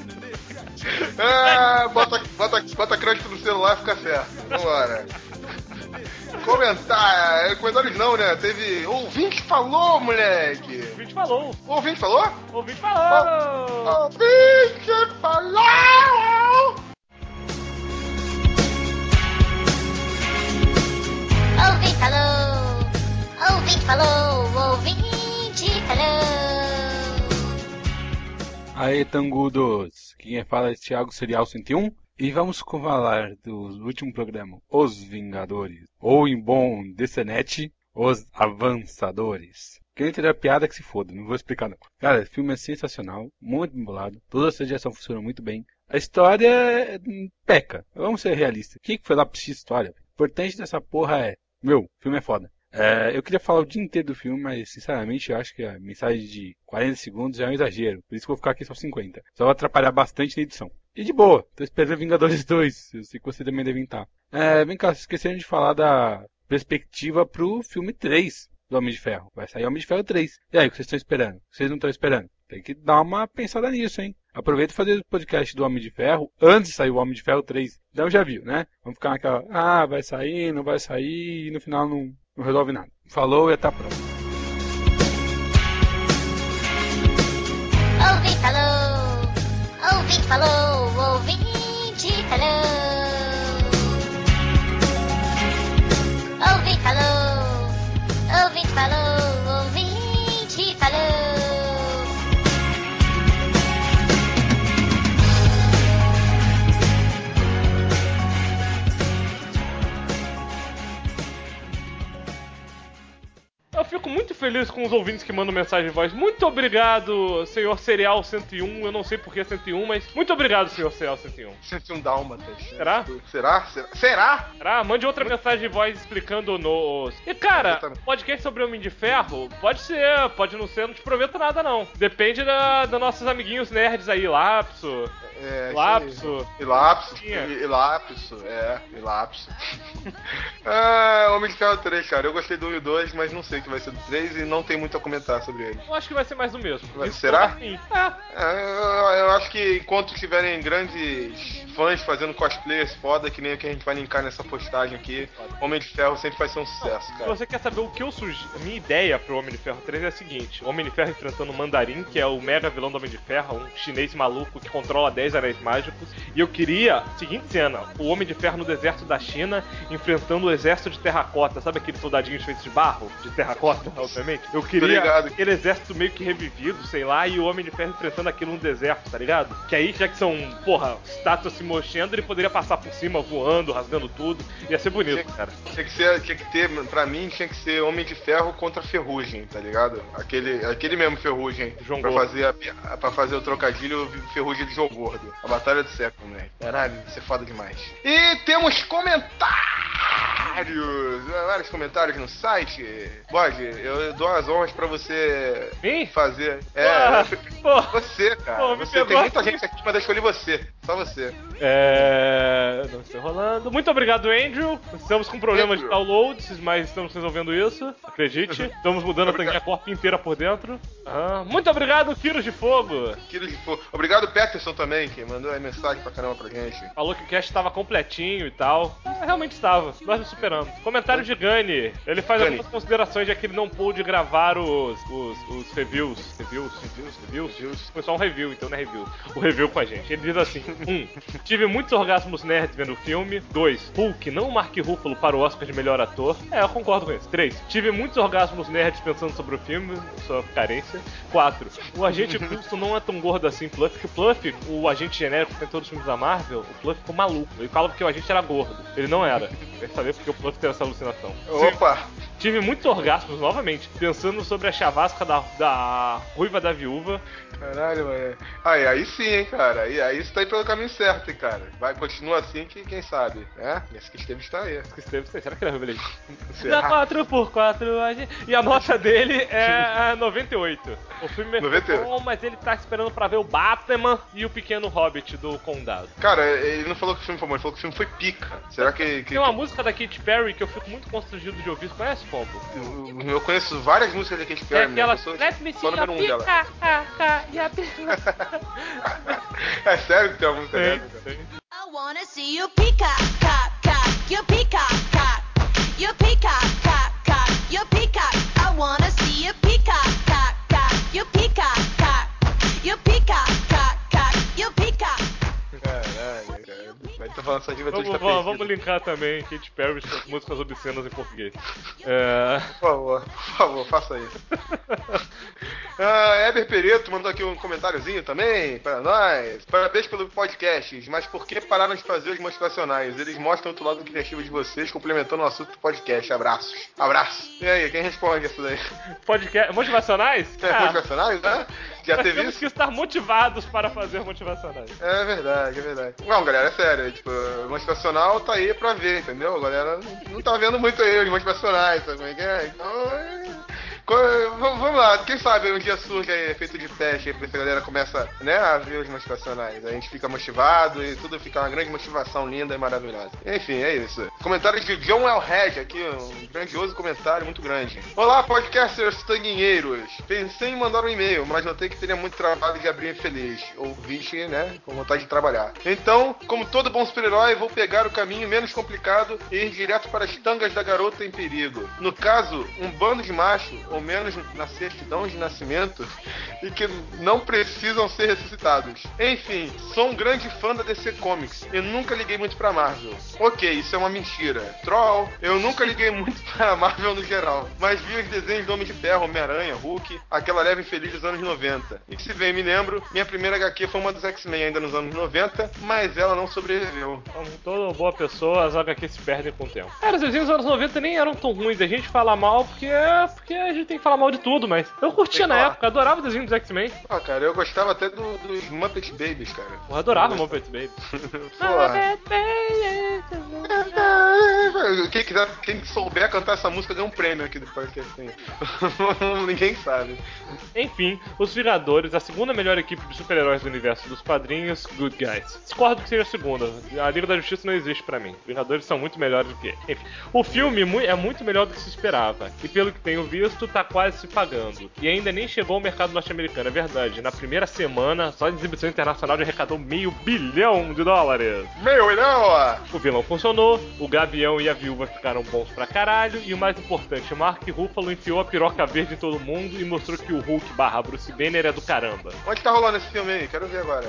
Bota crédito no celular e fica certo. Vambora. Comentários não, né? Teve... Ouvinte falou, moleque! Ouvinte falou! Ouvinte falou? Ouvinte falou! Ouvinte falou! Ouvinte falou! Ouvinte falou! Ouvinte falou! Aê, tangudos! Quem fala é Thiago Serial 101 e vamos falar do último programa, Os Vingadores, ou em bom DCNet, Os Avançadores. Quem entender a piada que se foda, não vou explicar não. Cara, o filme é sensacional, muito bem bolado, toda a sugestão funciona muito bem. A história peca, vamos ser realistas. Quem que foi lá pra assistir história? O importante dessa porra é, o filme é foda. Eu queria falar o dia inteiro do filme, mas sinceramente eu acho que a mensagem de 40 segundos é um exagero. Por isso que eu vou ficar aqui só 50. Só vai atrapalhar bastante na edição. E de boa, tô esperando Vingadores 2. Eu sei que você também deve estar. Vem cá, vocês esqueceram de falar da perspectiva pro filme 3 do Homem de Ferro. Vai sair Homem de Ferro 3. E aí, o que vocês estão esperando? Vocês não estão esperando? Tem que dar uma pensada nisso, hein? Aproveita e fazer o podcast do Homem de Ferro antes de sair o Homem de Ferro 3. Então já viu, né? Vamos ficar naquela, vai sair, não vai sair, e no final não resolve nada. Falou e até a próxima. Ouvinte falou, ouvinte falou, ouvinte falou. Ouvinte falou, ouvinte falou, ouvinte falou. Eu fico muito feliz com os ouvintes que mandam mensagem de voz. Muito obrigado, senhor Serial 101. Eu não sei por que 101, mas muito obrigado, senhor Serial 101. 101 Dálmatas. Será? Será? Mande outra mensagem de voz explicando nos... E cara, podcast sobre Homem de Ferro, pode ser, pode não ser, não te prometo nada não. Depende dos nossos amiguinhos nerds aí, Lapso. Lapso. Ilapso. Homem de Ferro 3, cara. Eu gostei do 1 e 2, mas não sei o que vai ser do 3 e não tem muito a comentar sobre ele. Eu acho que vai ser mais do mesmo. Será? Eu acho que enquanto tiverem grandes fãs fazendo cosplays foda, que nem o que a gente vai linkar nessa postagem aqui, Homem de Ferro sempre vai ser um sucesso, cara. Se você quer saber o que eu sugiro, a minha ideia pro Homem de Ferro 3 é a seguinte: o Homem de Ferro enfrentando o Mandarim, que é o mega vilão do Homem de Ferro, um chinês maluco que controla 10 anéis mágicos. E eu queria, seguinte cena, o Homem de Ferro no deserto da China enfrentando o exército de terracota. Sabe aqueles soldadinhos feitos de barro? De terracota, obviamente. Eu queria aquele exército meio que revivido, sei lá, e o Homem de Ferro enfrentando aquilo no deserto, tá ligado? Que aí, já que são, estátuas se mochando, ele poderia passar por cima, voando, rasgando tudo. Ia ser bonito, cara. Tinha que ter, pra mim, tinha que ser Homem de Ferro contra Ferrugem, tá ligado? Aquele mesmo Ferrugem. Pra fazer o trocadilho, Ferrugem de João Gordo. A batalha do século, né? Caralho, isso é foda demais. E temos comentários! Vários comentários no site. Bode, eu dou as honras pra você fazer. Você, cara. Você tem muita gente aqui, mas eu escolhi você. Só você. Não estou rolando. Muito obrigado, Andrew. Estamos com problemas de downloads, mas estamos resolvendo isso. Acredite. Estamos mudando a tanquinha corpo inteira por dentro. Muito obrigado, Quiros de Fogo. Obrigado, Peterson, também, que mandou aí mensagem pra caramba pra gente. Falou que o cast estava completinho e tal. Realmente estava. Nós nos superamos. Comentário de Gani. Ele faz algumas considerações, já que ele não pôde gravar os reviews. Foi só um review, então não é review. O review com a gente. Ele diz assim: 1. Tive muitos orgasmos nerds vendo o filme. 2. Hulk, não o Mark Ruffalo para o Oscar de melhor ator. Eu concordo com isso. 3. Tive muitos orgasmos nerds pensando sobre o filme, sua carência. 4. O agente Coulson não é tão gordo assim, Pluff, que o Pluff, o agente genérico que tem todos os filmes da Marvel, o Pluff ficou maluco. Ele fala porque o agente era gordo. Ele não era. Quer saber porque o Pluff teve essa alucinação. Opa! Tive muitos orgasmos, novamente, pensando sobre a chavasca da ruiva da viúva. Caralho, mano. Aí sim, hein, cara. Aí você tá aí pelo caminho certo, hein, cara. Continua assim que quem sabe, né? Esse que Esteves está aí. Será que ele é ruiva dele? Da 4x4, e a nota dele é 98. O filme é bom, mas ele tá esperando pra ver o Batman e o Pequeno Hobbit do Condado. Cara, ele não falou que o filme foi bom, ele falou que o filme foi pica. Será que... Tem uma música da Katy Perry que eu fico muito constrangido de ouvir. Você conhece, Pombo? Eu conheço várias músicas da Katy Perry. É aquela... Let me see your pica, É sério que tem uma música dessa? I wanna see you peacock, cock, cock, you peacock, cock, you peacock, cock, cock, you peacock. I wanna see you peacock, cock, cock, you peacock, cock, you peacock, cock, cock, you peacock. Caralho, cara. Vai tô falando essa juventude tá perdida. Vamos linkar também Katy Perry com músicas obscenas em português. Por favor, faça isso. Heber Pereto mandou aqui um comentáriozinho também para nós. Parabéns pelo podcast, mas por que pararam de fazer os motivacionais? Eles mostram outro lado criativo de vocês, complementando o assunto do podcast. Abraços. E aí, quem responde isso daí? Podcast motivacionais? Motivacionais, né? Já nós teve temos isso? que estar motivados para fazer motivacionais. É verdade. Não, galera, é sério. Tipo, o motivacional tá aí pra ver, entendeu? A galera não tá vendo muito aí os motivacionais, sabe como é que é? Então, Vamos lá, quem sabe um dia surge aí efeito de teste aí pra essa galera começa, né, a ver os motivacionais. A gente fica motivado e tudo fica uma grande motivação linda e maravilhosa. Enfim, é isso. Comentário de John Elhead aqui, um grandioso comentário, muito grande. Olá, podcasters tanguinheiros. Pensei em mandar um e-mail, mas notei que teria muito trabalho de abrir feliz. Ouvinte, né, com vontade de trabalhar. Então, como todo bom super-herói, vou pegar o caminho menos complicado e ir direto para as tangas da garota em perigo. No caso, um bando de macho, ou menos na certidão de nascimento, e que não precisam ser ressuscitados. Enfim, sou um grande fã da DC Comics e nunca liguei muito pra Marvel. Ok, isso é uma mentira. Troll, eu nunca liguei muito pra Marvel no geral, mas vi os desenhos do Homem de Ferro, Homem-Aranha, Hulk, aquela leva infeliz dos anos 90. E se bem me lembro, minha primeira HQ foi uma dos X-Men ainda nos anos 90, mas ela não sobreviveu. Como toda boa pessoa, as HQs se perdem com o tempo. Cara, os desenhos dos anos 90 nem eram tão ruins. A gente fala mal porque a gente tem que falar mal de tudo, mas eu curtia na época, adorava o desenho dos X-Men. Ah, cara, eu gostava até dos Muppet Babies, cara. Eu adorava Muppet Babies. Quem souber cantar essa música ganha um prêmio aqui do podcast. Ninguém sabe. Enfim, os Vingadores, a segunda melhor equipe de super-heróis do universo dos quadrinhos, Good Guys. Discordo que seja a segunda. A Liga da Justiça não existe pra mim. Os Vingadores são muito melhores do que. Enfim, o filme é muito melhor do que se esperava. E pelo que tenho visto, tá quase se pagando. E ainda nem chegou ao mercado norte-americano, é verdade. Na primeira semana, só de exibição internacional já arrecadou $500 milhão. $500 milhão! O vilão funcionou, o Gavião e a Viúva ficaram bons pra caralho. E o mais importante, Mark Ruffalo enfiou a piroca verde em todo mundo e mostrou que o Hulk / Bruce Banner é do caramba. Onde tá rolando esse filme aí? Quero ver agora.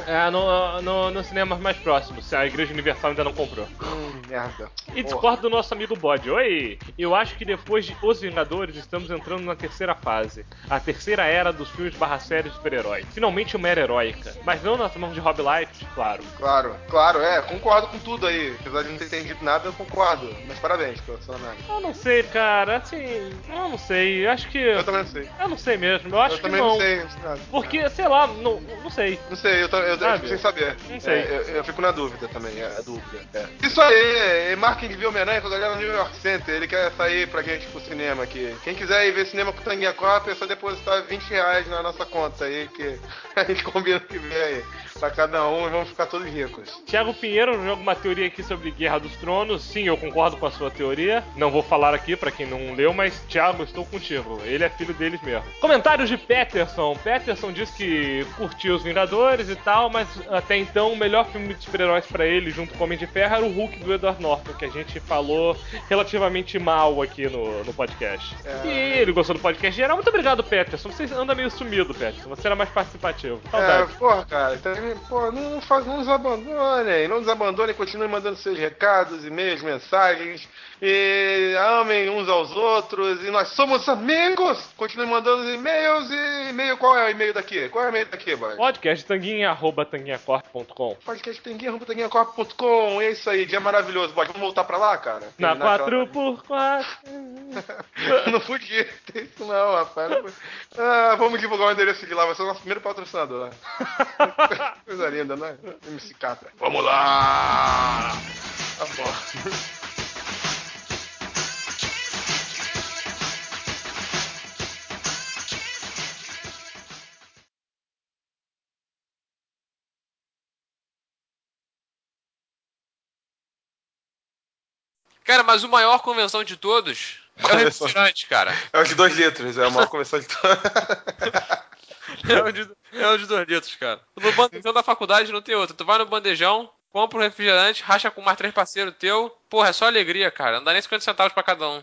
No cinema mais próximo, se a Igreja Universal ainda não comprou. Merda. E discordo do nosso amigo Bode. Oi! Eu acho que depois de Os Vingadores estamos entrando na terceira fase. A terceira era dos filmes / séries de super-herói. Finalmente uma era heróica. Mas não nas mãos de Rob Liefeld, claro. Claro, concordo com tudo aí. Apesar de não ter entendido nada, eu concordo. Mas parabéns pela sua análise. Eu não sei, cara. Assim, eu não sei. Eu acho que... Eu também não sei. Eu não sei mesmo. Eu acho que também não. não sei. Porque, sei lá, não sei. Não sei, eu fico sem saber. Não sei. Eu fico na dúvida também, a dúvida. Isso aí, marketing de ver Homem-Aranha com a galera no New York Center. Ele quer sair pra gente pro cinema aqui. Quem quiser ir ver cinema com o Tanguinha Corp, é só depositar R$20 na nossa conta aí, que a gente combina que vem aí pra cada um e vamos ficar todos ricos. Thiago Pinheiro joga uma teoria aqui sobre Guerra dos Tronos. Sim, eu concordo com a sua teoria. Não vou falar aqui pra quem não leu, mas Thiago, estou contigo. Ele é filho deles mesmo. Comentários de Peterson. Peterson diz que curtiu os Vingadores e tal, mas até então o melhor filme de super-heróis pra ele, junto com o Homem de Ferro, era o Hulk do Edward Norton, que a gente falou relativamente mal aqui no podcast. E ele gostou do podcast geral. Muito obrigado, Peterson. Você anda meio sumido, Peterson. Você era mais participativo. Saudade. Porra, cara. Não nos abandonem. Não nos abandonem. Continuem mandando seus recados, e-mails, mensagens. E amem uns aos outros. E nós somos amigos. Continuem mandando e-mails. E e-mail, qual é o e-mail daqui? Qual é o e-mail daqui, boy? Podcasttanguinha@tanguinhacorp.com. Podcasttanguinha@tanguinhacorp.com. É isso aí. Dia maravilhoso, boy. Vamos voltar pra lá, cara? Na 4x4. Não podia ter isso não, rapaz. Vamos divulgar o endereço de lá. Vai ser o nosso primeiro patrocinador. Coisa linda, né? MC Catra. Vamos lá! Tá bom. Cara, mas o maior convenção de todos é o refrigerante, cara. É o de 2 litros, é a maior convenção de todos. É o de 2 litros, cara. No bandejão da faculdade não tem outro. Tu vai no bandejão, compra um refrigerante, racha com mais 3 parceiros teu. Porra, é só alegria, cara. Não dá nem 50 centavos pra cada um.